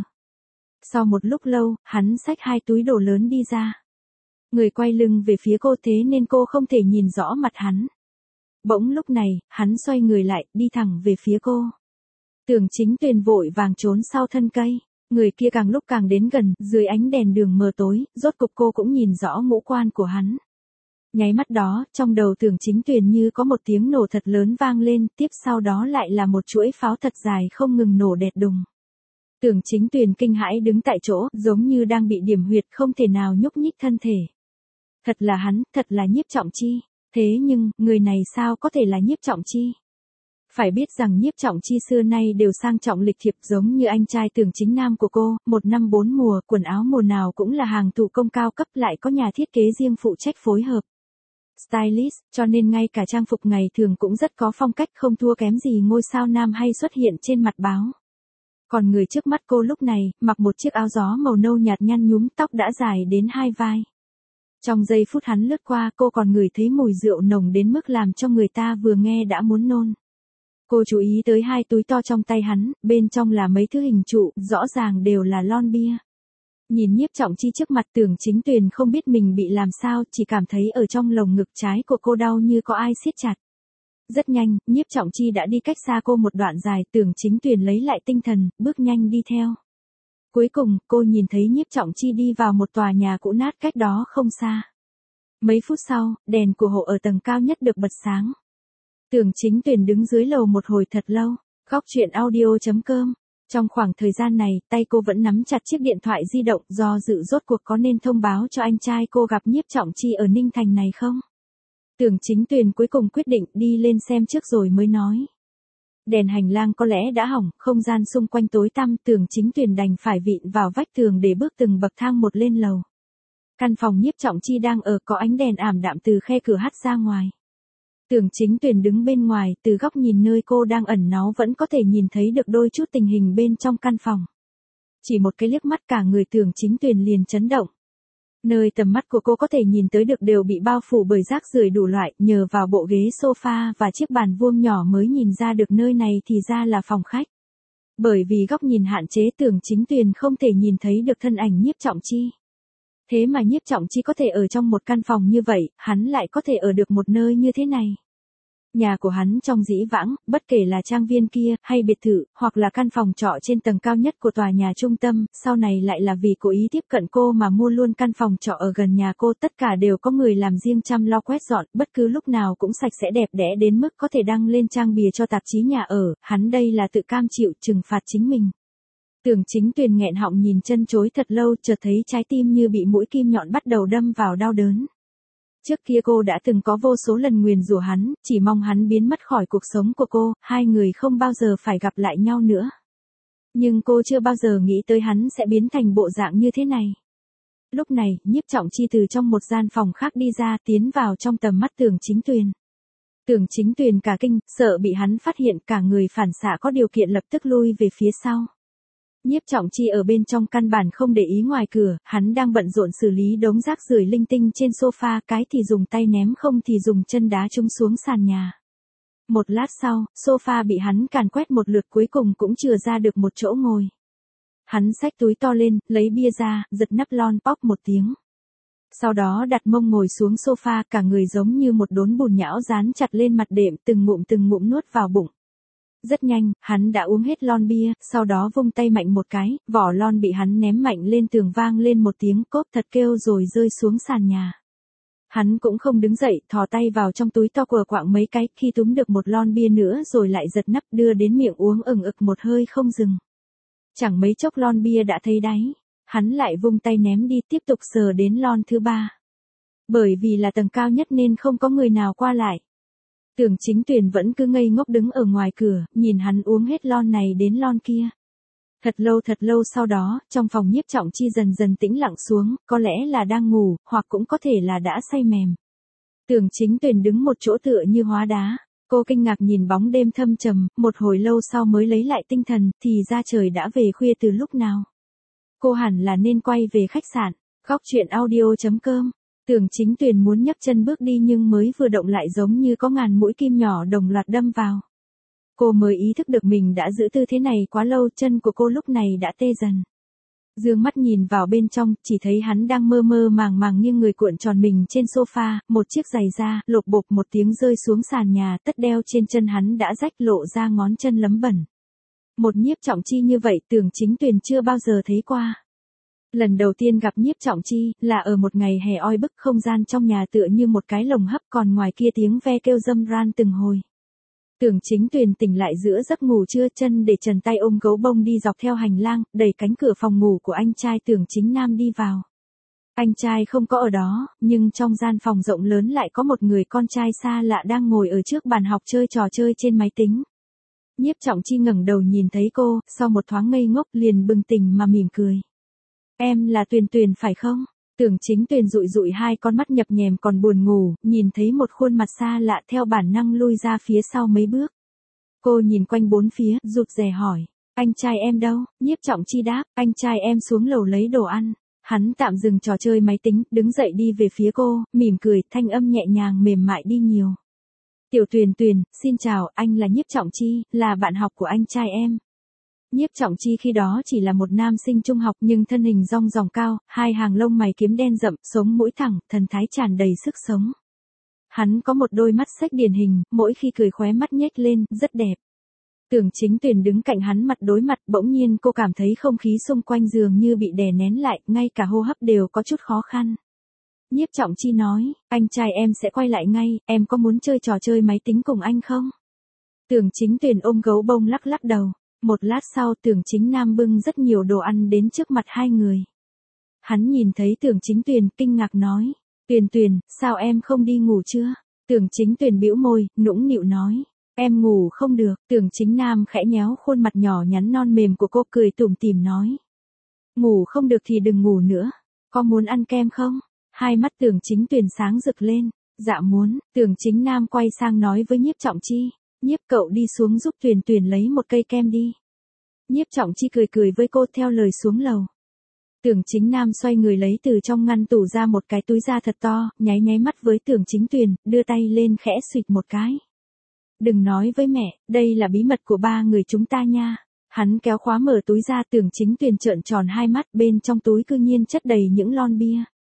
Sau một lúc lâu, hắn xách 2 túi đồ lớn đi ra. Người quay lưng về phía cô thế nên cô không thể nhìn rõ mặt hắn. Bỗng lúc này, hắn xoay người lại, đi thẳng về phía cô. Tưởng Chính Tuyền vội vàng trốn sau thân cây. Người kia càng lúc càng đến gần, dưới ánh đèn đường mờ tối, rốt cục cô cũng nhìn rõ ngũ quan của hắn. Nháy mắt đó, trong đầu Tưởng Chính Tuyền như có một tiếng nổ thật lớn vang lên, tiếp sau đó lại là một chuỗi pháo thật dài không ngừng nổ đẹt đùng. Tưởng Chính Tuyền kinh hãi đứng tại chỗ, giống như đang bị điểm huyệt, không thể nào nhúc nhích thân thể. Thật là hắn, thật là Nhiếp Trọng Chi. Thế nhưng, người này sao có thể là Nhiếp Trọng Chi? Phải biết rằng Nhiếp Trọng Chi xưa nay đều sang trọng lịch thiệp, giống như anh trai Tưởng Chính Nam của cô, 1 năm 4 mùa, quần áo mùa nào cũng là hàng thủ công cao cấp, lại có nhà thiết kế riêng phụ trách phối hợp. Stylist, cho nên ngay cả trang phục ngày thường cũng rất có phong cách, không thua kém gì ngôi sao nam hay xuất hiện trên mặt báo. Còn người trước mắt cô lúc này, mặc một chiếc áo gió màu nâu nhạt nhăn nhúm, tóc đã dài đến 2 vai. Trong giây phút hắn lướt qua, cô còn ngửi thấy mùi rượu nồng đến mức làm cho người ta vừa nghe đã muốn nôn. Cô chú ý tới 2 túi to trong tay hắn, bên trong là mấy thứ hình trụ, rõ ràng đều là lon bia. Nhìn Nhiếp Trọng Chi trước mặt, Tưởng Chính Tuyền không biết mình bị làm sao, chỉ cảm thấy ở trong lồng ngực trái của cô đau như có ai siết chặt. Rất nhanh, Nhiếp Trọng Chi đã đi cách xa cô một đoạn dài, Tưởng Chính Tuyền lấy lại tinh thần, bước nhanh đi theo. Cuối cùng, cô nhìn thấy Nhiếp Trọng Chi đi vào một tòa nhà cũ nát cách đó không xa. Mấy phút sau, đèn của hộ ở tầng cao nhất được bật sáng. Tưởng Chính Tuyền đứng dưới lầu một hồi thật lâu. Góc truyện audio.com. Trong khoảng thời gian này, tay cô vẫn nắm chặt chiếc điện thoại di động, do dự rốt cuộc có nên thông báo cho anh trai cô gặp Nhiếp Trọng Chi ở Ninh Thành này không? Tưởng Chính Tuyền cuối cùng quyết định đi lên xem trước rồi mới nói. Đèn hành lang có lẽ đã hỏng, không gian xung quanh tối tăm, Tưởng Chính Tuyền đành phải vịn vào vách tường để bước từng bậc thang một lên lầu. Căn phòng Nhiếp Trọng Chi đang ở có ánh đèn ảm đạm từ khe cửa hắt ra ngoài. Tưởng Chính Tuyền đứng bên ngoài, từ góc nhìn nơi cô đang ẩn náu vẫn có thể nhìn thấy được đôi chút tình hình bên trong căn phòng. Chỉ một cái liếc mắt cả người Tưởng Chính Tuyền liền chấn động. Nơi tầm mắt của cô có thể nhìn tới được đều bị bao phủ bởi rác rưởi đủ loại, nhờ vào bộ ghế sofa và chiếc bàn vuông nhỏ mới nhìn ra được nơi này thì ra là phòng khách. Bởi vì góc nhìn hạn chế Tưởng Chính Tuyền không thể nhìn thấy được thân ảnh Nhiếp Trọng Chi. Thế mà Nhiếp Trọng Chi có thể ở trong một căn phòng như vậy, hắn lại có thể ở được một nơi như thế này. Nhà của hắn trong dĩ vãng, bất kể là trang viên kia, hay biệt thự, hoặc là căn phòng trọ trên tầng cao nhất của tòa nhà trung tâm, sau này lại là vì cố ý tiếp cận cô mà mua luôn căn phòng trọ ở gần nhà cô, tất cả đều có người làm riêng chăm lo quét dọn, bất cứ lúc nào cũng sạch sẽ đẹp đẽ đến mức có thể đăng lên trang bìa cho tạp chí nhà ở, hắn đây là tự cam chịu trừng phạt chính mình. Tưởng Chính Tuyền nghẹn họng nhìn chân chối thật lâu, chợt thấy trái tim như bị mũi kim nhọn bắt đầu đâm vào đau đớn. Trước kia cô đã từng có vô số lần nguyền rủa hắn, chỉ mong hắn biến mất khỏi cuộc sống của cô, hai người không bao giờ phải gặp lại nhau nữa. Nhưng cô chưa bao giờ nghĩ tới hắn sẽ biến thành bộ dạng như thế này. Lúc này, Nhiếp Trọng Chi từ trong một gian phòng khác đi ra, tiến vào trong tầm mắt Tưởng Chính Tuyền. Tưởng Chính Tuyền cả kinh, sợ bị hắn phát hiện, cả người phản xạ có điều kiện lập tức lui về phía sau. Nhiếp Trọng Chi ở bên trong căn bản không để ý ngoài cửa, hắn đang bận rộn xử lý đống rác rưởi linh tinh trên sofa, cái thì dùng tay ném không thì dùng chân đá chúng xuống sàn nhà. Một lát sau, sofa bị hắn càn quét một lượt cuối cùng cũng chừa ra được một chỗ ngồi. Hắn xách túi to lên, lấy bia ra, giật nắp lon pop một tiếng. Sau đó đặt mông ngồi xuống sofa, cả người giống như một đốn bùn nhão dán chặt lên mặt đệm, từng ngụm nuốt vào bụng. Rất nhanh, hắn đã uống hết lon bia, sau đó vung tay mạnh một cái, vỏ lon bị hắn ném mạnh lên tường vang lên một tiếng cốp thật kêu rồi rơi xuống sàn nhà. Hắn cũng không đứng dậy, thò tay vào trong túi to quờ quạng mấy cái, khi túm được một lon bia nữa rồi lại giật nắp đưa đến miệng uống ừng ực một hơi không dừng. Chẳng mấy chốc lon bia đã thấy đáy, hắn lại vung tay ném đi, tiếp tục sờ đến lon thứ ba. Bởi vì là tầng cao nhất nên không có người nào qua lại. Tưởng Chính Tuyền vẫn cứ ngây ngốc đứng ở ngoài cửa, nhìn hắn uống hết lon này đến lon kia. Thật lâu sau đó, trong phòng Nhiếp Trọng Chi dần dần tĩnh lặng xuống, có lẽ là đang ngủ, hoặc cũng có thể là đã say mềm. Tưởng Chính Tuyền đứng một chỗ tựa như hóa đá, cô kinh ngạc nhìn bóng đêm thâm trầm, một hồi lâu sau mới lấy lại tinh thần, thì ra trời đã về khuya từ lúc nào. Cô hẳn là nên quay về khách sạn. Góc truyện audio.com. Tưởng Chính Tuyền muốn nhấc chân bước đi nhưng mới vừa động lại giống như có ngàn mũi kim nhỏ đồng loạt đâm vào. Cô mới ý thức được mình đã giữ tư thế này quá lâu, chân của cô lúc này đã tê dần. Dương mắt nhìn vào bên trong, chỉ thấy hắn đang mơ mơ màng màng nghiêng người cuộn tròn mình trên sofa, một chiếc giày da, lộp bộp một tiếng rơi xuống sàn nhà, tất đeo trên chân hắn đã rách lộ ra ngón chân lấm bẩn. Một Nhiếp Trọng Chi như vậy Tưởng Chính Tuyền chưa bao giờ thấy qua. Lần đầu tiên gặp Nhiếp Trọng Chi, là ở một ngày hè oi bức, không gian trong nhà tựa như một cái lồng hấp, còn ngoài kia tiếng ve kêu râm ran từng hồi. Tưởng Chính Tuyền tỉnh lại giữa giấc ngủ trưa, chân để trần tay ôm gấu bông đi dọc theo hành lang, đẩy cánh cửa phòng ngủ của anh trai Tưởng Chính Nam đi vào. Anh trai không có ở đó, nhưng trong gian phòng rộng lớn lại có một người con trai xa lạ đang ngồi ở trước bàn học chơi trò chơi trên máy tính. Nhiếp Trọng Chi ngẩng đầu nhìn thấy cô, sau một thoáng ngây ngốc liền bừng tỉnh mà mỉm cười. Em là Tuyền Tuyền phải không? Tưởng Chính Tuyền dụi dụi hai con mắt nhập nhèm còn buồn ngủ, nhìn thấy một khuôn mặt xa lạ theo bản năng lui ra phía sau mấy bước. Cô nhìn quanh bốn phía, rụt rè hỏi, anh trai em đâu? Nhiếp Trọng Chi đáp, anh trai em xuống lầu lấy đồ ăn. Hắn tạm dừng trò chơi máy tính, đứng dậy đi về phía cô, mỉm cười, thanh âm nhẹ nhàng mềm mại đi nhiều. Tiểu Tuyền Tuyền, xin chào, anh là Nhiếp Trọng Chi, là bạn học của anh trai em. Nhiếp Trọng Chi khi đó chỉ là một nam sinh trung học nhưng thân hình rong ròng cao, hai hàng lông mày kiếm đen rậm, sống mũi thẳng, thần thái tràn đầy sức sống. Hắn có một đôi mắt xếch điển hình, mỗi khi cười khóe mắt nhếch lên, rất đẹp. Tưởng Chính Tuyền đứng cạnh hắn mặt đối mặt, bỗng nhiên cô cảm thấy không khí xung quanh dường như bị đè nén lại, ngay cả hô hấp đều có chút khó khăn. Nhiếp Trọng Chi nói, anh trai em sẽ quay lại ngay, em có muốn chơi trò chơi máy tính cùng anh không? Tưởng Chính Tuyền ôm gấu bông lắc lắc đầu. Một lát sau Tưởng Chính Nam bưng rất nhiều đồ ăn đến trước mặt hai người. Hắn nhìn thấy Tưởng Chính Tuyền, kinh ngạc nói, Tuyền Tuyền, sao em không đi ngủ chưa? Tưởng Chính Tuyền bĩu môi, nũng nịu nói, em ngủ không được. Tưởng Chính Nam khẽ nhéo khuôn mặt nhỏ nhắn non mềm của cô, cười tủm tỉm nói, ngủ không được thì đừng ngủ nữa, có muốn ăn kem không? Hai mắt Tưởng Chính Tuyền sáng rực lên, dạ muốn. Tưởng Chính Nam quay sang nói với Nhiếp Trọng Chi, Nhiếp cậu đi xuống giúp Tuyền Tuyền lấy một cây kem đi. Nhiếp Trọng Chi cười cười với cô theo lời xuống lầu. Tưởng Chính Nam xoay người lấy từ trong ngăn tủ ra một cái túi da thật to, nháy nháy mắt với Tưởng Chính Tuyền, đưa tay lên khẽ xụt một cái. Đừng nói với mẹ, đây là bí mật của ba người chúng ta nha. Hắn kéo khóa mở túi ra, Tưởng Chính Tuyền trợn tròn hai mắt, bên trong túi cư nhiên chất đầy những lon bia.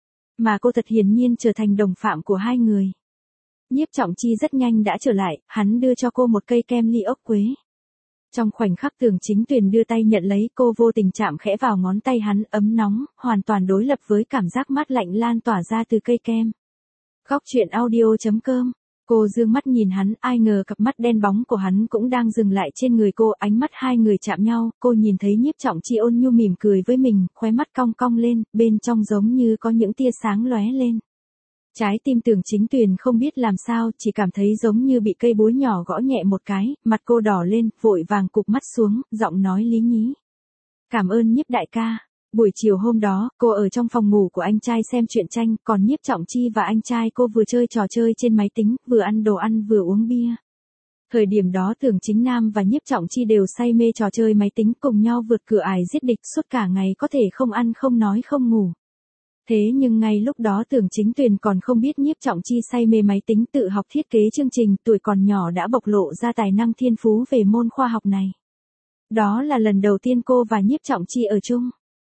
Mà cô thật hiển nhiên trở thành đồng phạm của hai người. Nhiếp Trọng Chi rất nhanh đã trở lại, hắn đưa cho cô một cây kem ly ốc quế. Trong khoảnh khắc Tưởng Chính Tuyền đưa tay nhận lấy, cô vô tình chạm khẽ vào ngón tay hắn, ấm nóng, hoàn toàn đối lập với cảm giác mát lạnh lan tỏa ra từ cây kem. Góc truyện audio.com. Cô dương mắt nhìn hắn, ai ngờ cặp mắt đen bóng của hắn cũng đang dừng lại trên người cô, ánh mắt hai người chạm nhau, cô nhìn thấy Nhiếp Trọng Chi ôn nhu mỉm cười với mình, khóe mắt cong cong lên, bên trong giống như có những tia sáng lóe lên. Trái tim Tưởng Chính Tuyền không biết làm sao, chỉ cảm thấy giống như bị cây búa nhỏ gõ nhẹ một cái, mặt cô đỏ lên, vội vàng cụp mắt xuống, giọng nói lý nhí. Cảm ơn Nhiếp đại ca. Buổi chiều hôm đó, cô ở trong phòng ngủ của anh trai xem truyện tranh, còn Nhiếp Trọng Chi và anh trai cô vừa chơi trò chơi trên máy tính, vừa ăn đồ ăn vừa uống bia. Thời điểm đó Tưởng Chính Nam và Nhiếp Trọng Chi đều say mê trò chơi máy tính, cùng nhau vượt cửa ải giết địch, suốt cả ngày có thể không ăn không nói không ngủ. Thế nhưng ngay lúc đó Tưởng Chính Tuyền còn không biết Nhiếp Trọng Chi say mê máy tính, tự học thiết kế chương trình, tuổi còn nhỏ đã bộc lộ ra tài năng thiên phú về môn khoa học này. Đó là lần đầu tiên cô và Nhiếp Trọng Chi ở chung.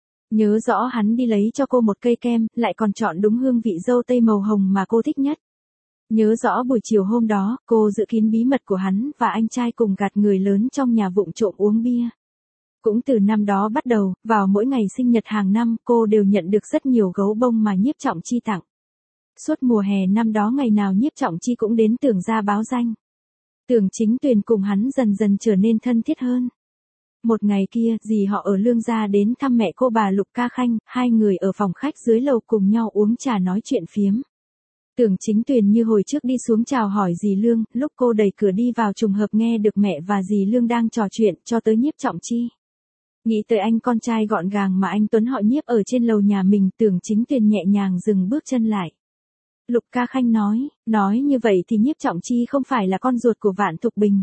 Nhớ rõ hắn đi lấy cho cô một cây kem, lại còn chọn đúng hương vị dâu tây màu hồng mà cô thích nhất. Nhớ rõ buổi chiều hôm đó, cô giữ kín bí mật của hắn và anh trai cùng gạt người lớn trong nhà vụng trộm uống bia. Cũng từ năm đó bắt đầu, vào mỗi ngày sinh nhật hàng năm, cô đều nhận được rất nhiều gấu bông mà Nhiếp Trọng Chi tặng. Suốt mùa hè năm đó ngày nào Nhiếp Trọng Chi cũng đến Tưởng gia báo danh. Tưởng Chính Tuyền cùng hắn dần dần trở nên thân thiết hơn. Một ngày kia, dì họ ở Lương gia đến thăm mẹ cô bà Lục Ca Khanh, hai người ở phòng khách dưới lầu cùng nhau uống trà nói chuyện phiếm. Tưởng Chính Tuyền như hồi trước đi xuống chào hỏi dì Lương, lúc cô đẩy cửa đi vào trùng hợp nghe được mẹ và dì Lương đang trò chuyện, cho tới Nhiếp Trọng Chi. Nghĩ tới anh con trai gọn gàng mà anh Tuấn họ Nhiếp ở trên lầu nhà mình, Tưởng Chính Tuyền nhẹ nhàng dừng bước chân lại. Lục Ca Khanh nói như vậy thì Nhiếp Trọng Chi không phải là con ruột của Vạn Thục Bình.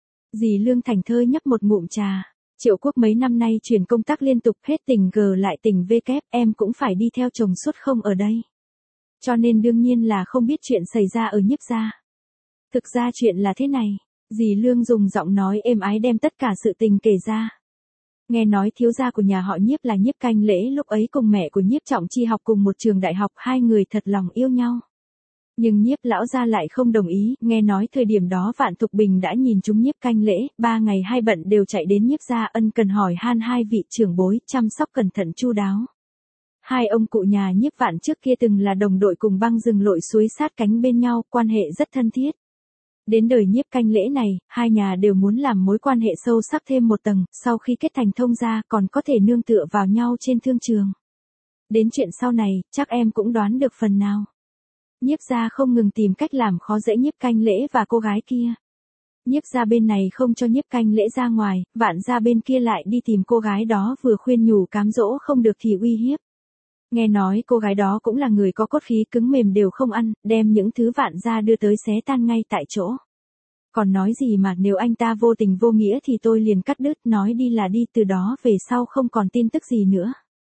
Dì Lương thảnh thơi nhấp một ngụm trà. Triệu Quốc mấy năm nay chuyển công tác liên tục, hết tỉnh G lại tỉnh V kép, em cũng phải đi theo chồng suốt không ở đây. Cho nên đương nhiên là không biết chuyện xảy ra ở Nhiếp gia. Thực ra chuyện là thế này, dì Lương dùng giọng nói êm ái đem tất cả sự tình kể ra. Nghe nói thiếu gia của nhà họ Nhiếp là Nhiếp Canh Lễ lúc ấy cùng mẹ của Nhiếp Trọng Chi học cùng một trường đại học, hai người thật lòng yêu nhau. Nhưng Nhiếp lão gia lại không đồng ý, nghe nói thời điểm đó Vạn Thục Bình đã nhìn trúng Nhiếp Canh Lễ, 3 ngày hai bận đều chạy đến Nhiếp gia ân cần hỏi han hai vị trưởng bối, chăm sóc cẩn thận chu đáo. Hai ông cụ nhà Nhiếp Vạn trước kia từng là đồng đội cùng băng rừng lội suối sát cánh bên nhau, quan hệ rất thân thiết. Đến đời Nhiếp Canh Lễ này, hai nhà đều muốn làm mối quan hệ sâu sắc thêm một tầng, sau khi kết thành thông gia còn có thể nương tựa vào nhau trên thương trường. Đến chuyện sau này, chắc em cũng đoán được phần nào. Nhiếp gia không ngừng tìm cách làm khó dễ Nhiếp Canh Lễ và cô gái kia. Nhiếp gia bên này không cho Nhiếp Canh Lễ ra ngoài, Vạn gia bên kia lại đi tìm cô gái đó, vừa khuyên nhủ cám dỗ không được thì uy hiếp. Nghe nói cô gái đó cũng là người có cốt khí cứng mềm đều không ăn, đem những thứ Vạn gia đưa tới xé tan ngay tại chỗ. Còn nói gì mà nếu anh ta vô tình vô nghĩa thì tôi liền cắt đứt, nói đi là đi, từ đó về sau không còn tin tức gì nữa.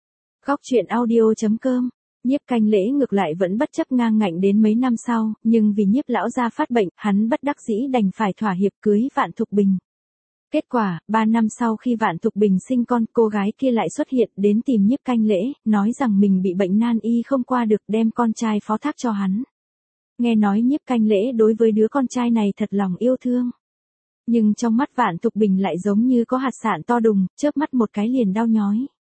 Góc truyện audio.com. Nhiếp Canh Lễ ngược lại vẫn bất chấp ngang ngạnh đến mấy năm sau, nhưng vì Nhiếp lão gia phát bệnh, hắn bất đắc dĩ đành phải thỏa hiệp cưới Vạn Thục Bình. Kết quả, 3 năm sau khi Vạn Thục Bình sinh con, cô gái kia lại xuất hiện đến tìm Nhiếp Canh Lễ, nói rằng mình bị bệnh nan y không qua được, đem con trai phó thác cho hắn. Nghe nói Nhiếp Canh Lễ đối với đứa con trai này thật lòng yêu thương. Nhưng trong mắt Vạn Thục Bình lại giống như có hạt sạn to đùng, chớp mắt một cái liền đau nhói.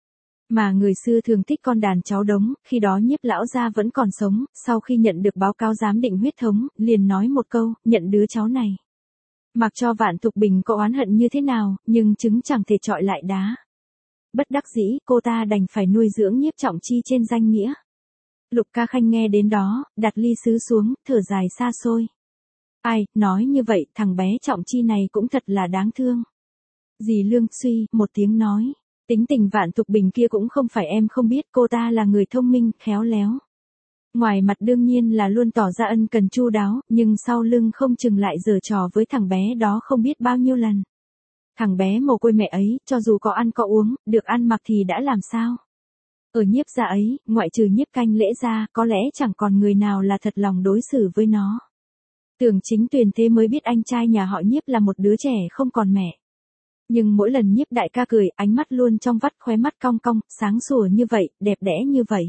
Mà người xưa thường thích con đàn cháu đống, khi đó Nhiếp lão gia vẫn còn sống, sau khi nhận được báo cáo giám định huyết thống, liền nói một câu, nhận đứa cháu này. Mặc cho Vạn Thục Bình có oán hận như thế nào, nhưng trứng chẳng thể trọi lại đá. Bất đắc dĩ, cô ta đành phải nuôi dưỡng Nhiếp Trọng Chi trên danh nghĩa. Lục Ca Khanh nghe đến đó, đặt ly sứ xuống, thở dài xa xôi. Ai, nói như vậy, thằng bé Trọng Chi này cũng thật là đáng thương. Dì Lương suy một tiếng nói. Tính tình Vạn Thục Bình kia cũng không phải em không biết, cô ta là người thông minh, khéo léo. Ngoài mặt đương nhiên là luôn tỏ ra ân cần chu đáo, nhưng sau lưng không chừng lại giở trò với thằng bé đó không biết bao nhiêu lần. Thằng bé mồ côi mẹ ấy, cho dù có ăn có uống, được ăn mặc thì đã làm sao? Ở Nhiếp gia ấy, ngoại trừ Nhiếp Canh Lễ ra, có lẽ chẳng còn người nào là thật lòng đối xử với nó. Tưởng Chính Tuyền thế mới biết anh trai nhà họ Nhiếp là một đứa trẻ không còn mẹ. Nhưng mỗi lần Nhiếp đại ca cười, ánh mắt luôn trong vắt, khóe mắt cong cong, sáng sủa như vậy, đẹp đẽ như vậy.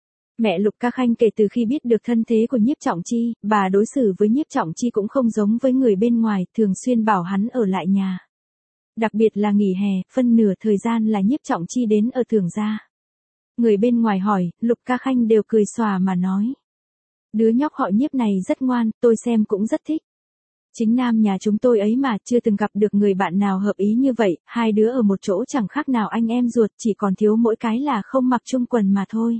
Mẹ Lục Ca Khanh kể từ khi biết được thân thế của Nhiếp Trọng Chi, bà đối xử với Nhiếp Trọng Chi cũng không giống với người bên ngoài, thường xuyên bảo hắn ở lại nhà. Đặc biệt là nghỉ hè, phân nửa thời gian là Nhiếp Trọng Chi đến ở Tưởng gia. Người bên ngoài hỏi, Lục Ca Khanh đều cười xòa mà nói. Đứa nhóc họ Nhiếp này rất ngoan, tôi xem cũng rất thích. Chính nam nhà chúng tôi ấy mà, chưa từng gặp được người bạn nào hợp ý như vậy, hai đứa ở một chỗ chẳng khác nào anh em ruột, chỉ còn thiếu mỗi cái là không mặc chung quần mà thôi.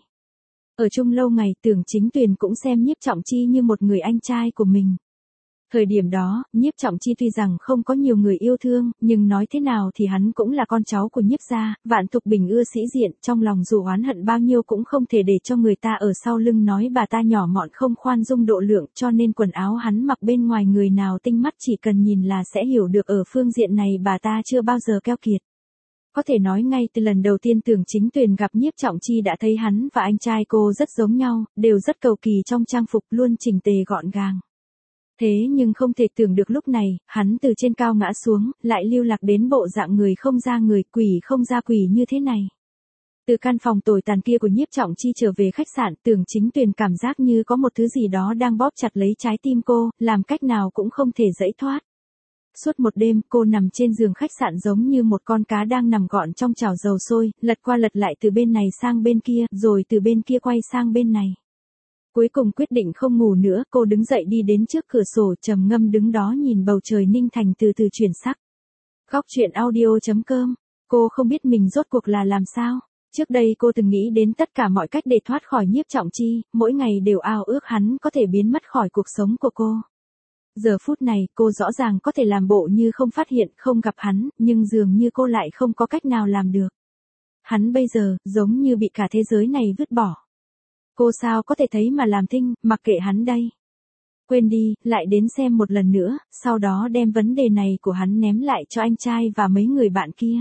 Ở chung lâu ngày, Tưởng Chính Tuyền cũng xem Nhiếp Trọng Chi như một người anh trai của mình. Thời điểm đó, Nhiếp Trọng Chi tuy rằng không có nhiều người yêu thương, nhưng nói thế nào thì hắn cũng là con cháu của Nhiếp gia, vạn tục bình ưa sĩ diện, trong lòng dù oán hận bao nhiêu cũng không thể để cho người ta ở sau lưng nói bà ta nhỏ mọn không khoan dung độ lượng, cho nên quần áo hắn mặc bên ngoài người nào tinh mắt chỉ cần nhìn là sẽ hiểu được ở phương diện này bà ta chưa bao giờ keo kiệt. Có thể nói ngay từ lần đầu tiên Tưởng Chính Tuyền gặp Nhiếp Trọng Chi đã thấy hắn và anh trai cô rất giống nhau, đều rất cầu kỳ trong trang phục luôn chỉnh tề gọn gàng. Thế nhưng không thể tưởng được lúc này, hắn từ trên cao ngã xuống, lại lưu lạc đến bộ dạng người không ra người, quỷ không ra quỷ như thế này. Từ căn phòng tồi tàn kia của Nhiếp Trọng Chi trở về khách sạn, Tưởng Chính Tuyền cảm giác như có một thứ gì đó đang bóp chặt lấy trái tim cô, làm cách nào cũng không thể giãy thoát. Suốt một đêm, cô nằm trên giường khách sạn giống như một con cá đang nằm gọn trong chảo dầu sôi, lật qua lật lại từ bên này sang bên kia, rồi từ bên kia quay sang bên này. Cuối cùng quyết định không ngủ nữa, cô đứng dậy đi đến trước cửa sổ, trầm ngâm đứng đó nhìn bầu trời Ninh Thành từ từ chuyển sắc. Góc truyện audio.com. Cô không biết mình rốt cuộc là làm sao. Trước đây cô từng nghĩ đến tất cả mọi cách để thoát khỏi Nhiếp Trọng Chi, mỗi ngày đều ao ước hắn có thể biến mất khỏi cuộc sống của cô. Giờ phút này, cô rõ ràng có thể làm bộ như không phát hiện, không gặp hắn, nhưng dường như cô lại không có cách nào làm được. Hắn bây giờ, giống như bị cả thế giới này vứt bỏ. Cô sao có thể thấy mà làm thinh, mặc kệ hắn đây. Quên đi, lại đến xem một lần nữa, sau đó đem vấn đề này của hắn ném lại cho anh trai và mấy người bạn kia.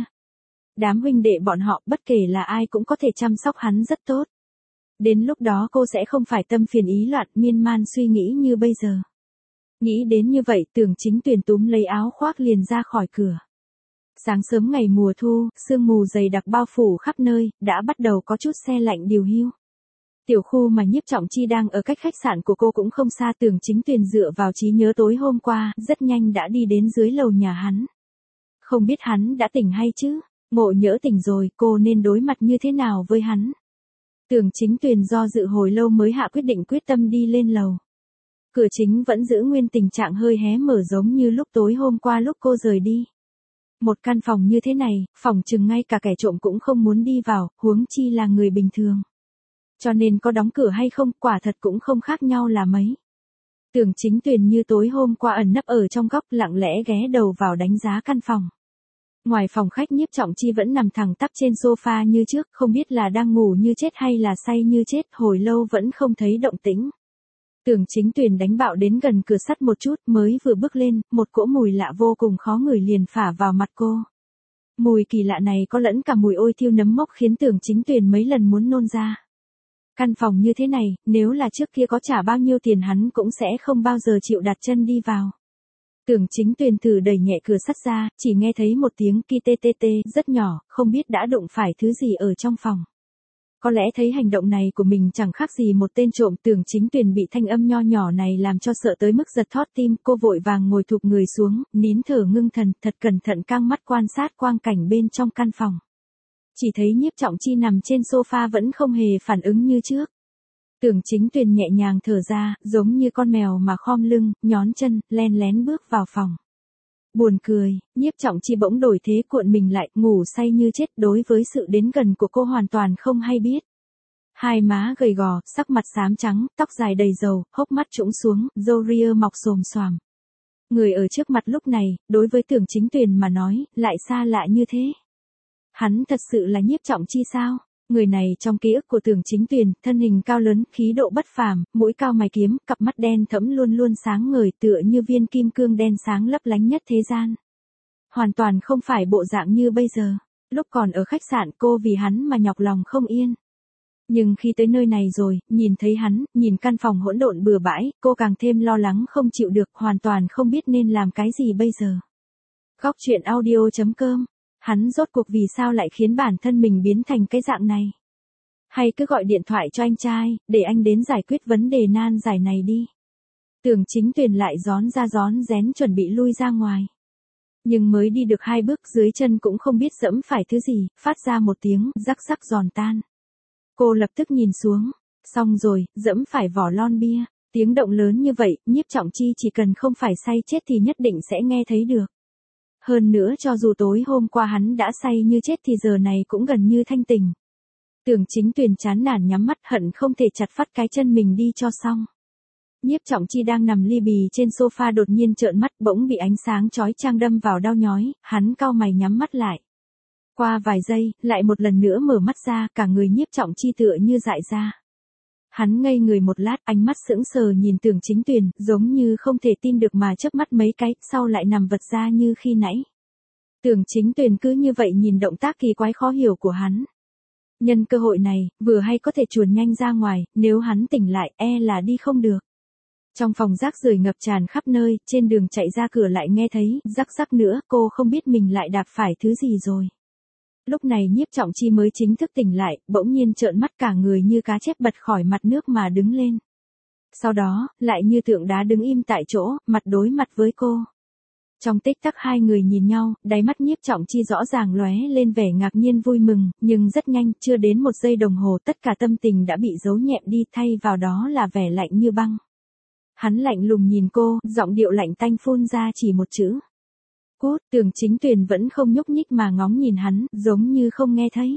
Đám huynh đệ bọn họ, bất kể là ai cũng có thể chăm sóc hắn rất tốt. Đến lúc đó cô sẽ không phải tâm phiền ý loạn, miên man suy nghĩ như bây giờ. Nghĩ đến như vậy, Tưởng Chính Tuyền túm lấy áo khoác liền ra khỏi cửa. Sáng sớm ngày mùa thu, sương mù dày đặc bao phủ khắp nơi, đã bắt đầu có chút se lạnh điều hiu. Tiểu khu mà Nhiếp Trọng Chi đang ở cách khách sạn của cô cũng không xa, Tưởng Chính Tuyền dựa vào trí nhớ tối hôm qua, rất nhanh đã đi đến dưới lầu nhà hắn. Không biết hắn đã tỉnh hay chứ, ngộ nhỡ tỉnh rồi, cô nên đối mặt như thế nào với hắn. Tưởng Chính Tuyền do dự hồi lâu mới hạ quyết tâm đi lên lầu. Cửa chính vẫn giữ nguyên tình trạng hơi hé mở giống như lúc tối hôm qua lúc cô rời đi. Một căn phòng như thế này, phòng chừng ngay cả kẻ trộm cũng không muốn đi vào, huống chi là người bình thường. Cho nên có đóng cửa hay không, quả thật cũng không khác nhau là mấy. Tưởng Chính Tuyền như tối hôm qua ẩn nấp ở trong góc, lặng lẽ ghé đầu vào đánh giá căn phòng. Ngoài phòng khách, Nhiếp Trọng Chi vẫn nằm thẳng tắp trên sofa như trước, không biết là đang ngủ như chết hay là say như chết, hồi lâu vẫn không thấy động tĩnh. Tưởng Chính Tuyền đánh bạo đến gần cửa sắt một chút, mới vừa bước lên, một cỗ mùi lạ vô cùng khó ngửi liền phả vào mặt cô. Mùi kỳ lạ này có lẫn cả mùi ôi thiêu nấm mốc khiến Tưởng Chính Tuyền mấy lần muốn nôn ra. Căn phòng như thế này, nếu là trước kia có trả bao nhiêu tiền hắn cũng sẽ không bao giờ chịu đặt chân đi vào. Tưởng Chính Tuyền thử đẩy nhẹ cửa sắt ra, chỉ nghe thấy một tiếng ki tê tê tê rất nhỏ, không biết đã đụng phải thứ gì ở trong phòng. Có lẽ thấy hành động này của mình chẳng khác gì một tên trộm, Tưởng Chính Tuyền bị thanh âm nho nhỏ này làm cho sợ tới mức giật thót tim, cô vội vàng ngồi thụp người xuống, nín thở ngưng thần, thật cẩn thận căng mắt quan sát quang cảnh bên trong căn phòng. Chỉ thấy Nhiếp Trọng Chi nằm trên sofa vẫn không hề phản ứng như trước. Tưởng Chính Tuyền nhẹ nhàng thở ra, giống như con mèo mà khom lưng, nhón chân, len lén bước vào phòng. Buồn cười, Nhiếp Trọng Chi bỗng đổi thế cuộn mình lại, ngủ say như chết, đối với sự đến gần của cô hoàn toàn không hay biết. Hai má gầy gò, sắc mặt xám trắng, tóc dài đầy râu, hốc mắt trũng xuống, râu ria mọc xồm xoàm. Người ở trước mặt lúc này, đối với Tưởng Chính Tuyền mà nói, lại xa lạ như thế. Hắn thật sự là Nhiếp Trọng Chi sao? Người này trong ký ức của Tưởng Chính Tuyền, thân hình cao lớn, khí độ bất phàm, mũi cao mày kiếm, cặp mắt đen thẫm luôn luôn sáng ngời tựa như viên kim cương đen sáng lấp lánh nhất thế gian. Hoàn toàn không phải bộ dạng như bây giờ. Lúc còn ở khách sạn cô vì hắn mà nhọc lòng không yên. Nhưng khi tới nơi này rồi, nhìn thấy hắn, nhìn căn phòng hỗn độn bừa bãi, cô càng thêm lo lắng không chịu được, hoàn toàn không biết nên làm cái gì bây giờ. Góc truyện audio.com. Hắn rốt cuộc vì sao lại khiến bản thân mình biến thành cái dạng này? Hay cứ gọi điện thoại cho anh trai, để anh đến giải quyết vấn đề nan giải này đi. Tưởng Chính Tuyền lại rón ra rón rén chuẩn bị lui ra ngoài. Nhưng mới đi được 2 bước dưới chân cũng không biết dẫm phải thứ gì, phát ra một tiếng rắc rắc giòn tan. Cô lập tức nhìn xuống. Xong rồi, dẫm phải vỏ lon bia. Tiếng động lớn như vậy, Nhiếp Trọng Chi chỉ cần không phải say chết thì nhất định sẽ nghe thấy được. Hơn nữa cho dù tối hôm qua hắn đã say như chết thì giờ này cũng gần như thanh tỉnh. Tưởng Chính Tuyền chán nản nhắm mắt hận không thể chặt phát cái chân mình đi cho xong. Nhiếp Trọng Chi đang nằm li bì trên sofa đột nhiên trợn mắt bỗng bị ánh sáng chói chang đâm vào đau nhói, hắn cau mày nhắm mắt lại. Qua vài giây, lại một lần nữa mở mắt ra, cả người Nhiếp Trọng Chi tựa như dại ra. Hắn ngây người một lát, ánh mắt sững sờ nhìn Tưởng Chính Tuyền, giống như không thể tin được mà chớp mắt mấy cái, sau lại nằm vật ra như khi nãy. Tưởng Chính Tuyền cứ như vậy nhìn động tác kỳ quái khó hiểu của hắn. Nhân cơ hội này, vừa hay có thể chuồn nhanh ra ngoài, nếu hắn tỉnh lại, là đi không được. Trong phòng rác rưởi ngập tràn khắp nơi, trên đường chạy ra cửa lại nghe thấy, rắc rắc nữa, cô không biết mình lại đạp phải thứ gì rồi. Lúc này Nhiếp Trọng Chi mới chính thức tỉnh lại, bỗng nhiên trợn mắt cả người như cá chép bật khỏi mặt nước mà đứng lên. Sau đó, lại như tượng đá đứng im tại chỗ, mặt đối mặt với cô. Trong tích tắc hai người nhìn nhau, đáy mắt Nhiếp Trọng Chi rõ ràng lóe lên vẻ ngạc nhiên vui mừng, nhưng rất nhanh, chưa đến 1 giây đồng hồ tất cả tâm tình đã bị giấu nhẹm đi, thay vào đó là vẻ lạnh như băng. Hắn lạnh lùng nhìn cô, giọng điệu lạnh tanh phun ra chỉ một chữ. Cút. Tưởng Chính Tuyền vẫn không nhúc nhích mà ngóng nhìn hắn, giống như không nghe thấy.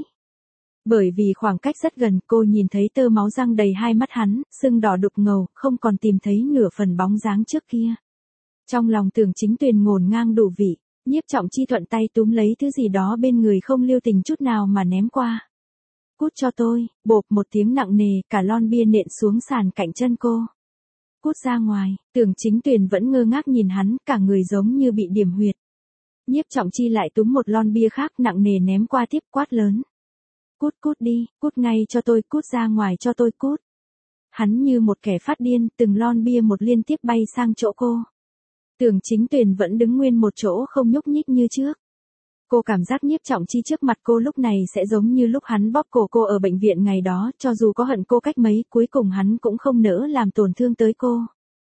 Bởi vì khoảng cách rất gần, cô nhìn thấy tơ máu răng đầy hai mắt hắn, sưng đỏ đục ngầu, không còn tìm thấy nửa phần bóng dáng trước kia. Trong lòng Tưởng Chính Tuyền ngổn ngang đủ vị, Nhiếp Trọng Chi thuận tay túm lấy thứ gì đó bên người không lưu tình chút nào mà ném qua. Cút cho tôi. Bộp một tiếng nặng nề, cả lon bia nện xuống sàn cạnh chân cô. Cút ra ngoài. Tưởng Chính Tuyền vẫn ngơ ngác nhìn hắn, cả người giống như bị điểm huyệt. Nhiếp Trọng Chi lại túm một lon bia khác nặng nề ném qua tiếp, quát lớn. Cút cút đi, cút ngay cho tôi, cút ra ngoài cho tôi, cút. Hắn như một kẻ phát điên, từng lon bia một liên tiếp bay sang chỗ cô. Tưởng Chính Tuyền vẫn đứng nguyên một chỗ không nhúc nhích như trước. Cô cảm giác Nhiếp Trọng Chi trước mặt cô lúc này sẽ giống như lúc hắn bóp cổ cô ở bệnh viện ngày đó, cho dù có hận cô cách mấy, cuối cùng hắn cũng không nỡ làm tổn thương tới cô.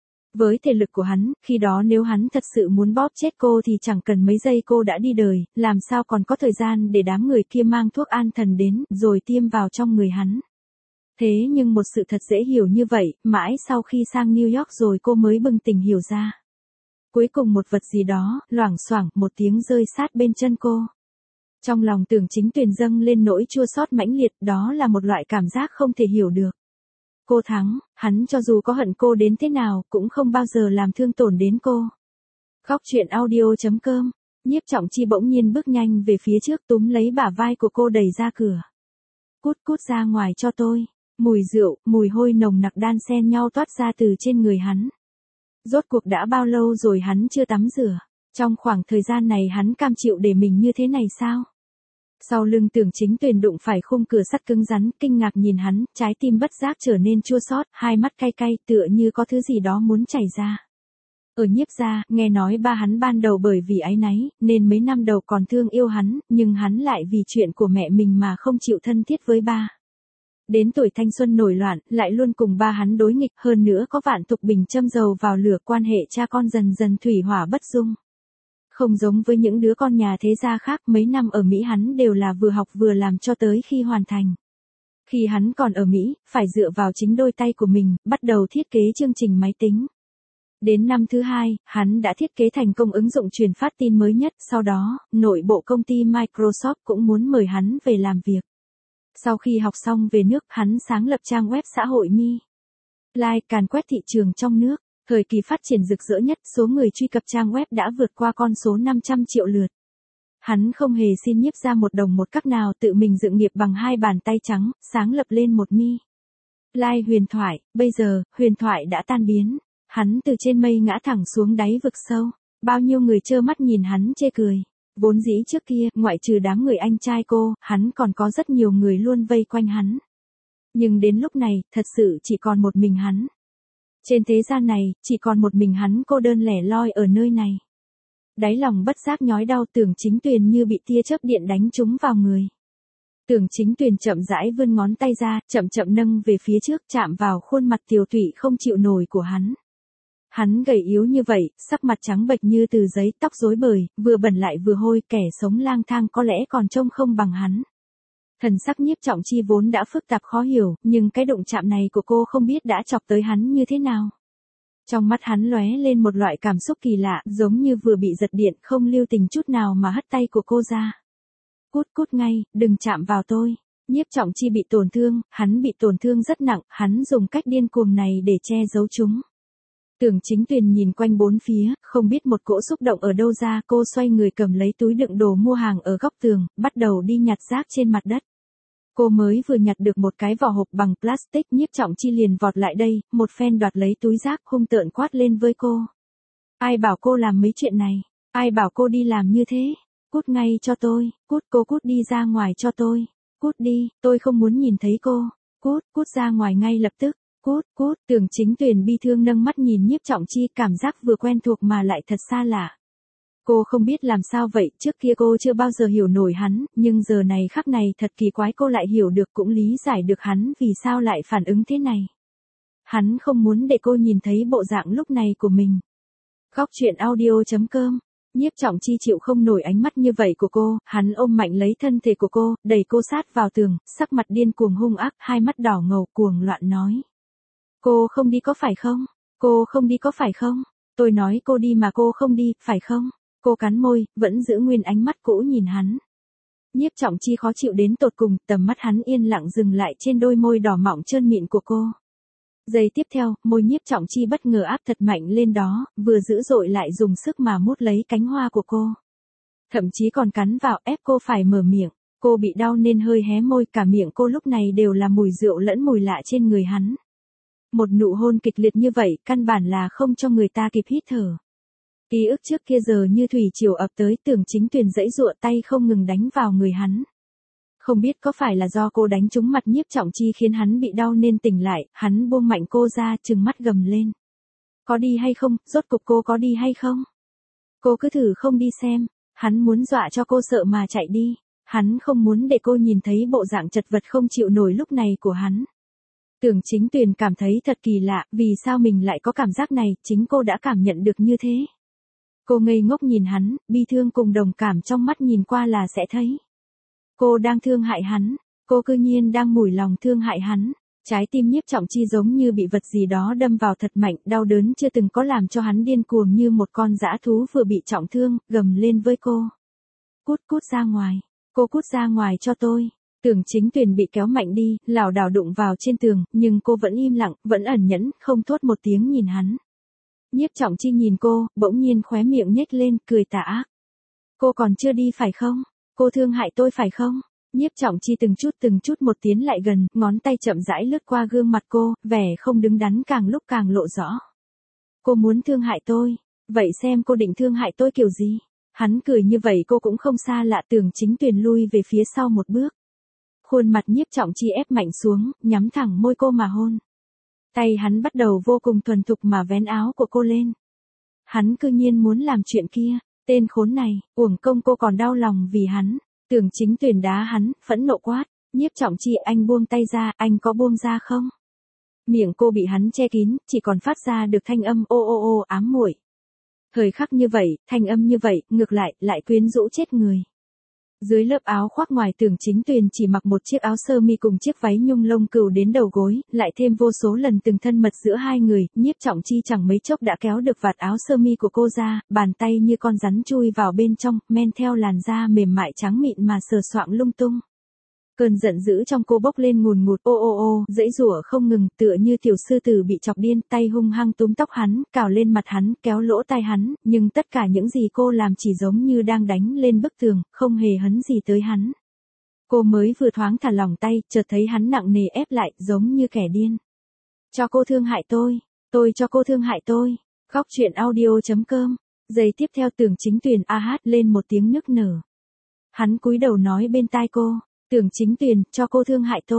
Với thể lực của hắn, khi đó nếu hắn thật sự muốn bóp chết cô thì chẳng cần mấy giây cô đã đi đời, làm sao còn có thời gian để đám người kia mang thuốc an thần đến, rồi tiêm vào trong người hắn. Thế nhưng một sự thật dễ hiểu như vậy, mãi sau khi sang New York rồi cô mới bừng tỉnh hiểu ra. Cuối cùng một vật gì đó, loảng xoảng, một tiếng rơi sát bên chân cô. Trong lòng Tưởng Chính Tuyền dâng lên nỗi chua xót mãnh liệt, đó là một loại cảm giác không thể hiểu được. Cô thắng, hắn cho dù có hận cô đến thế nào, cũng không bao giờ làm thương tổn đến cô. Góc truyện audio.com. Nhiếp Trọng Chi bỗng nhiên bước nhanh về phía trước túm lấy bả vai của cô đẩy ra cửa. Cút cút ra ngoài cho tôi. Mùi rượu, mùi hôi nồng nặc đan xen nhau toát ra từ trên người hắn. Rốt cuộc đã bao lâu rồi hắn chưa tắm rửa? Trong khoảng thời gian này hắn cam chịu để mình như thế này sao? Sau lưng Tưởng Chính Tuyền đụng phải khung cửa sắt cứng rắn, kinh ngạc nhìn hắn, trái tim bất giác trở nên chua xót, hai mắt cay cay, tựa như có thứ gì đó muốn chảy ra. Ở Nhiếp gia, nghe nói ba hắn ban đầu bởi vì áy náy, nên mấy năm đầu còn thương yêu hắn, nhưng hắn lại vì chuyện của mẹ mình mà không chịu thân thiết với ba. Đến tuổi thanh xuân nổi loạn, lại luôn cùng ba hắn đối nghịch, hơn nữa có vạn tục bình châm dầu vào lửa, quan hệ cha con dần dần thủy hỏa bất dung. Không giống với những đứa con nhà thế gia khác, mấy năm ở Mỹ hắn đều là vừa học vừa làm cho tới khi hoàn thành. Khi hắn còn ở Mỹ, phải dựa vào chính đôi tay của mình, bắt đầu thiết kế chương trình máy tính. Đến năm thứ 2, hắn đã thiết kế thành công ứng dụng truyền phát tin mới nhất, sau đó, nội bộ công ty Microsoft cũng muốn mời hắn về làm việc. Sau khi học xong về nước, hắn sáng lập trang web xã hội Mi Like, càn quét thị trường trong nước. Thời kỳ phát triển rực rỡ nhất, số người truy cập trang web đã vượt qua con số 500 triệu lượt. Hắn không hề xin Nhiếp gia một đồng một cắc nào, tự mình dựng nghiệp bằng hai bàn tay trắng, sáng lập lên một Mi Like huyền thoại. Bây giờ, huyền thoại đã tan biến. Hắn từ trên mây ngã thẳng xuống đáy vực sâu. Bao nhiêu người trơ mắt nhìn hắn chê cười. Vốn dĩ trước kia, ngoại trừ đám người anh trai cô, hắn còn có rất nhiều người luôn vây quanh hắn. Nhưng đến lúc này, thật sự chỉ còn một mình hắn. Trên thế gian này, chỉ còn một mình hắn cô đơn lẻ loi ở nơi này. Đáy lòng bất giác nhói đau, Tưởng Chính Tuyền như bị tia chớp điện đánh trúng vào người. Tưởng Chính Tuyền chậm rãi vươn ngón tay ra, chậm chậm nâng về phía trước, chạm vào khuôn mặt tiều tụy không chịu nổi của hắn. Hắn gầy yếu như vậy, sắc mặt trắng bệch như từ giấy, tóc rối bời, vừa bẩn lại vừa hôi, kẻ sống lang thang có lẽ còn trông không bằng hắn. Thần sắc Nhiếp Trọng Chi vốn đã phức tạp khó hiểu, nhưng cái đụng chạm này của cô không biết đã chọc tới hắn như thế nào. Trong mắt hắn lóe lên một loại cảm xúc kỳ lạ, giống như vừa bị giật điện, không lưu tình chút nào mà hất tay của cô ra. Cút cút ngay, đừng chạm vào tôi. Nhiếp Trọng Chi bị tổn thương, hắn bị tổn thương rất nặng, hắn dùng cách điên cuồng này để che giấu chúng. Tưởng Chính Tuyền nhìn quanh bốn phía, không biết một cỗ xúc động ở đâu ra, cô xoay người cầm lấy túi đựng đồ mua hàng ở góc tường, bắt đầu đi nhặt rác trên mặt đất. Cô mới vừa nhặt được một cái vỏ hộp bằng plastic, Nhiếp Trọng Chi liền vọt lại đây, một phen đoạt lấy túi rác, hung tợn quát lên với cô. Ai bảo cô làm mấy chuyện này? Ai bảo cô đi làm như thế? Cút ngay cho tôi, cút, cô cút đi ra ngoài cho tôi. Cút đi, tôi không muốn nhìn thấy cô. Cút, cút ra ngoài ngay lập tức. Cút, cút, Tưởng Chính Tuyền bi thương nâng mắt nhìn Nhiếp Trọng Chi, cảm giác vừa quen thuộc mà lại thật xa lạ. Cô không biết làm sao vậy, trước kia cô chưa bao giờ hiểu nổi hắn, nhưng giờ này khắc này thật kỳ quái, cô lại hiểu được cũng lý giải được hắn vì sao lại phản ứng thế này. Hắn không muốn để cô nhìn thấy bộ dạng lúc này của mình. Góc truyện audio.com. Nhiếp Trọng Chi chịu không nổi ánh mắt như vậy của cô, hắn ôm mạnh lấy thân thể của cô, đẩy cô sát vào tường, sắc mặt điên cuồng hung ác, hai mắt đỏ ngầu cuồng loạn nói. Cô không đi có phải không? Cô không đi có phải không? Tôi nói cô đi mà cô không đi, phải không? Cô cắn môi, vẫn giữ nguyên ánh mắt cũ nhìn hắn. Nhiếp Trọng Chi khó chịu đến tột cùng, tầm mắt hắn yên lặng dừng lại trên đôi môi đỏ mọng trơn mịn của cô. Giây tiếp theo, môi Nhiếp Trọng Chi bất ngờ áp thật mạnh lên đó, vừa dữ dội lại dùng sức mà mút lấy cánh hoa của cô. Thậm chí còn cắn vào, ép cô phải mở miệng. Cô bị đau nên hơi hé môi, cả miệng cô lúc này đều là mùi rượu lẫn mùi lạ trên người hắn. Một nụ hôn kịch liệt như vậy, căn bản là không cho người ta kịp hít thở. Ký ức trước kia giờ như thủy triều ập tới, Tưởng Chính Tuyền giãy giụa tay không ngừng đánh vào người hắn. Không biết có phải là do cô đánh trúng mặt Nhiếp Trọng Chi khiến hắn bị đau nên tỉnh lại, hắn buông mạnh cô ra, trừng mắt gầm lên. Có đi hay không, rốt cục cô có đi hay không? Cô cứ thử không đi xem, hắn muốn dọa cho cô sợ mà chạy đi, hắn không muốn để cô nhìn thấy bộ dạng chật vật không chịu nổi lúc này của hắn. Tưởng Chính Tuyền cảm thấy thật kỳ lạ, vì sao mình lại có cảm giác này, chính cô đã cảm nhận được như thế. Cô ngây ngốc nhìn hắn, bi thương cùng đồng cảm trong mắt nhìn qua là sẽ thấy. Cô đang thương hại hắn, cô cư nhiên đang mủi lòng thương hại hắn. Trái tim Nhiếp Trọng Chi giống như bị vật gì đó đâm vào thật mạnh, đau đớn chưa từng có làm cho hắn điên cuồng như một con dã thú vừa bị trọng thương, gầm lên với cô. Cút cút ra ngoài, cô cút ra ngoài cho tôi. Tưởng Chính Tuyền bị kéo mạnh đi, lảo đảo đụng vào trên tường, nhưng cô vẫn im lặng, vẫn ẩn nhẫn, không thốt một tiếng nhìn hắn. Nhiếp Trọng Chi nhìn cô, bỗng nhiên khóe miệng nhếch lên, cười tà ác. Cô còn chưa đi phải không? Cô thương hại tôi phải không? Nhiếp Trọng Chi từng chút một tiến lại gần, ngón tay chậm rãi lướt qua gương mặt cô, vẻ không đứng đắn càng lúc càng lộ rõ. Cô muốn thương hại tôi, vậy xem cô định thương hại tôi kiểu gì? Hắn cười như vậy cô cũng không xa lạ. Tưởng Chính Tuyền lui về phía sau một bước. Khuôn mặt Nhiếp Trọng Chi ép mạnh xuống, nhắm thẳng môi cô mà hôn. Tay hắn bắt đầu vô cùng thuần thục mà vén áo của cô lên. Hắn cư nhiên muốn làm chuyện kia, tên khốn này, uổng công cô còn đau lòng vì hắn. Tưởng Chính Tuyền đá hắn, phẫn nộ quát, Nhiếp Trọng Chi, anh buông tay ra, anh có buông ra không? Miệng cô bị hắn che kín, chỉ còn phát ra được thanh âm ô ô ô ám muội. Thời khắc như vậy, thanh âm như vậy, ngược lại quyến rũ chết người. Dưới lớp áo khoác ngoài, Tưởng Chính Tuyền chỉ mặc một chiếc áo sơ mi cùng chiếc váy nhung lông cừu đến đầu gối, lại thêm vô số lần từng thân mật giữa hai người, Nhiếp Trọng Chi chẳng mấy chốc đã kéo được vạt áo sơ mi của cô ra, bàn tay như con rắn chui vào bên trong, men theo làn da mềm mại trắng mịn mà sờ soạng lung tung. Cơn giận dữ trong cô bốc lên ngùn ngụt, ô ô ô, giãy giụa không ngừng, tựa như tiểu sư tử bị chọc điên, tay hung hăng túm tóc hắn, cào lên mặt hắn, kéo lỗ tai hắn, nhưng tất cả những gì cô làm chỉ giống như đang đánh lên bức tường, không hề hấn gì tới hắn. Cô mới vừa thoáng thả lỏng tay, chợt thấy hắn nặng nề ép lại, giống như kẻ điên. Cho cô thương hại tôi cho cô thương hại tôi. Góc truyện audio.com. Giây tiếp theo Tưởng Chính Tuyền a hát lên một tiếng nức nở. Hắn cúi đầu nói bên tai cô. Tưởng Chính Tuyền, cho cô thương hại tôi.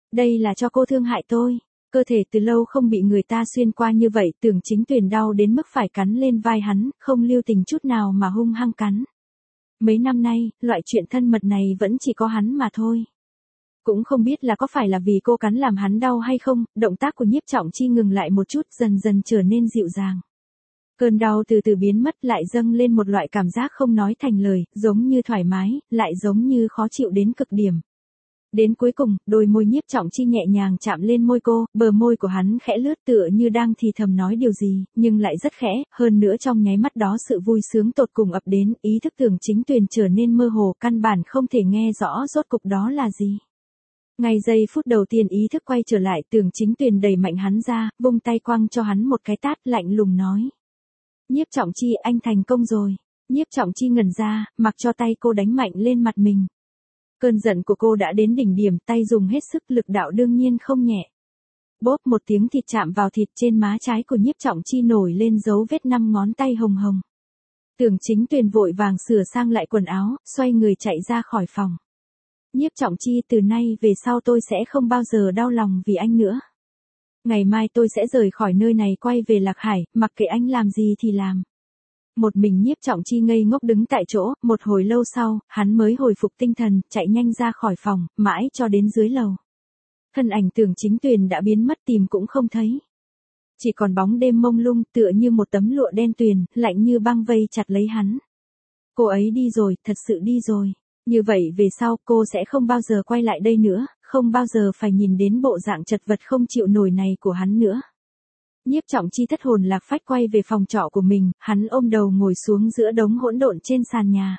Đây là cho cô thương hại tôi. Cơ thể từ lâu không bị người ta xuyên qua như vậy, Tưởng Chính Tuyền đau đến mức phải cắn lên vai hắn, không lưu tình chút nào mà hung hăng cắn. Mấy năm nay, loại chuyện thân mật này vẫn chỉ có hắn mà thôi. Cũng không biết là có phải là vì cô cắn làm hắn đau hay không, động tác của Nhiếp Trọng Chi ngừng lại một chút, dần dần trở nên dịu dàng. Cơn đau từ từ biến mất, lại dâng lên một loại cảm giác không nói thành lời, giống như thoải mái, lại giống như khó chịu đến cực điểm. Đến cuối cùng, đôi môi Nhiếp Trọng Chi nhẹ nhàng chạm lên môi cô, bờ môi của hắn khẽ lướt tựa như đang thì thầm nói điều gì, nhưng lại rất khẽ, hơn nữa trong nháy mắt đó sự vui sướng tột cùng ập đến, ý thức Tưởng Chính Tuyền trở nên mơ hồ, căn bản không thể nghe rõ rốt cục đó là gì. Ngay giây phút đầu tiên ý thức quay trở lại, Tưởng Chính Tuyền đẩy mạnh hắn ra, vung tay quăng cho hắn một cái tát, lạnh lùng nói. Nhiếp Trọng Chi, anh thành công rồi. Nhiếp Trọng Chi ngẩn ra, mặc cho tay cô đánh mạnh lên mặt mình. Cơn giận của cô đã đến đỉnh điểm, tay dùng hết sức, lực đạo đương nhiên không nhẹ. Bốp một tiếng, thịt chạm vào thịt, trên má trái của Nhiếp Trọng Chi nổi lên dấu vết 5 ngón tay hồng hồng. Tưởng Chính Tuyền vội vàng sửa sang lại quần áo, xoay người chạy ra khỏi phòng. Nhiếp Trọng Chi, từ nay về sau tôi sẽ không bao giờ đau lòng vì anh nữa. Ngày mai tôi sẽ rời khỏi nơi này quay về Lạc Hải, mặc kệ anh làm gì thì làm. Một mình Nhiếp Trọng Chi ngây ngốc đứng tại chỗ, một hồi lâu sau, hắn mới hồi phục tinh thần, chạy nhanh ra khỏi phòng, mãi cho đến dưới lầu. Thân ảnh Tưởng Chính Tuyền đã biến mất, tìm cũng không thấy. Chỉ còn bóng đêm mông lung, tựa như một tấm lụa đen tuyền, lạnh như băng vây chặt lấy hắn. Cô ấy đi rồi, thật sự đi rồi. Như vậy về sau cô sẽ không bao giờ quay lại đây nữa, không bao giờ phải nhìn đến bộ dạng chật vật không chịu nổi này của hắn nữa. Nhiếp Trọng Chi thất hồn lạc phách quay về phòng trọ của mình, hắn ôm đầu ngồi xuống giữa đống hỗn độn trên sàn nhà.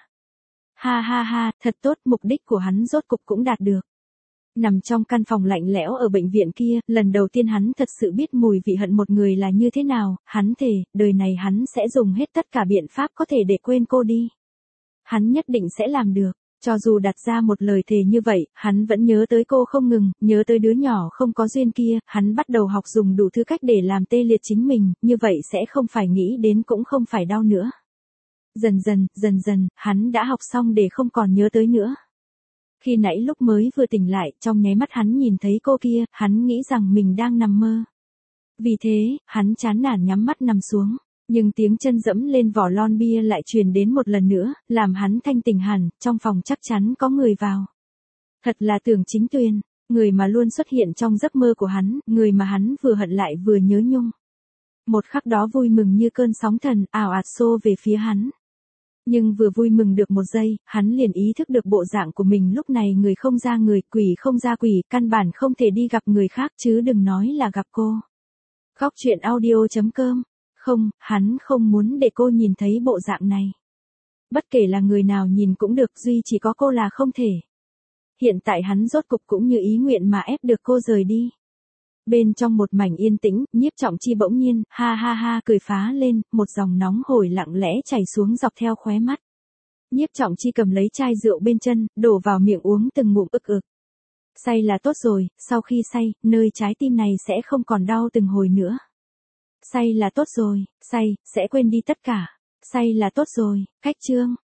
Ha ha ha, thật tốt, mục đích của hắn rốt cục cũng đạt được. Nằm trong căn phòng lạnh lẽo ở bệnh viện kia, lần đầu tiên hắn thật sự biết mùi vị hận một người là như thế nào, hắn thề, đời này hắn sẽ dùng hết tất cả biện pháp có thể để quên cô đi. Hắn nhất định sẽ làm được. Cho dù đặt ra một lời thề như vậy, hắn vẫn nhớ tới cô không ngừng, nhớ tới đứa nhỏ không có duyên kia, hắn bắt đầu học dùng đủ thứ cách để làm tê liệt chính mình, như vậy sẽ không phải nghĩ đến cũng không phải đau nữa. Dần dần, hắn đã học xong để không còn nhớ tới nữa. Khi nãy lúc mới vừa tỉnh lại, trong nháy mắt hắn nhìn thấy cô kia, hắn nghĩ rằng mình đang nằm mơ. Vì thế, hắn chán nản nhắm mắt nằm xuống. Nhưng tiếng chân dẫm lên vỏ lon bia lại truyền đến một lần nữa, làm hắn thanh tỉnh hẳn, trong phòng chắc chắn có người vào. Thật là Tưởng Chính Tuyền, người mà luôn xuất hiện trong giấc mơ của hắn, người mà hắn vừa hận lại vừa nhớ nhung. Một khắc đó vui mừng như cơn sóng thần, ào ạt xô về phía hắn. Nhưng vừa vui mừng được một giây, hắn liền ý thức được bộ dạng của mình lúc này, người không ra người, quỷ không ra quỷ, căn bản không thể đi gặp người khác chứ đừng nói là gặp cô. Góc truyện audio.com. Không, hắn không muốn để cô nhìn thấy bộ dạng này. Bất kể là người nào nhìn cũng được, duy chỉ có cô là không thể. Hiện tại hắn rốt cục cũng như ý nguyện mà ép được cô rời đi. Bên trong một mảnh yên tĩnh, Nhiếp Trọng Chi bỗng nhiên, ha ha ha cười phá lên, một dòng nóng hổi lặng lẽ chảy xuống dọc theo khóe mắt. Nhiếp Trọng Chi cầm lấy chai rượu bên chân, đổ vào miệng uống từng ngụm ực ực. Say là tốt rồi, sau khi say, nơi trái tim này sẽ không còn đau từng hồi nữa. Say là tốt rồi, say, sẽ quên đi tất cả. Say là tốt rồi, cách chương.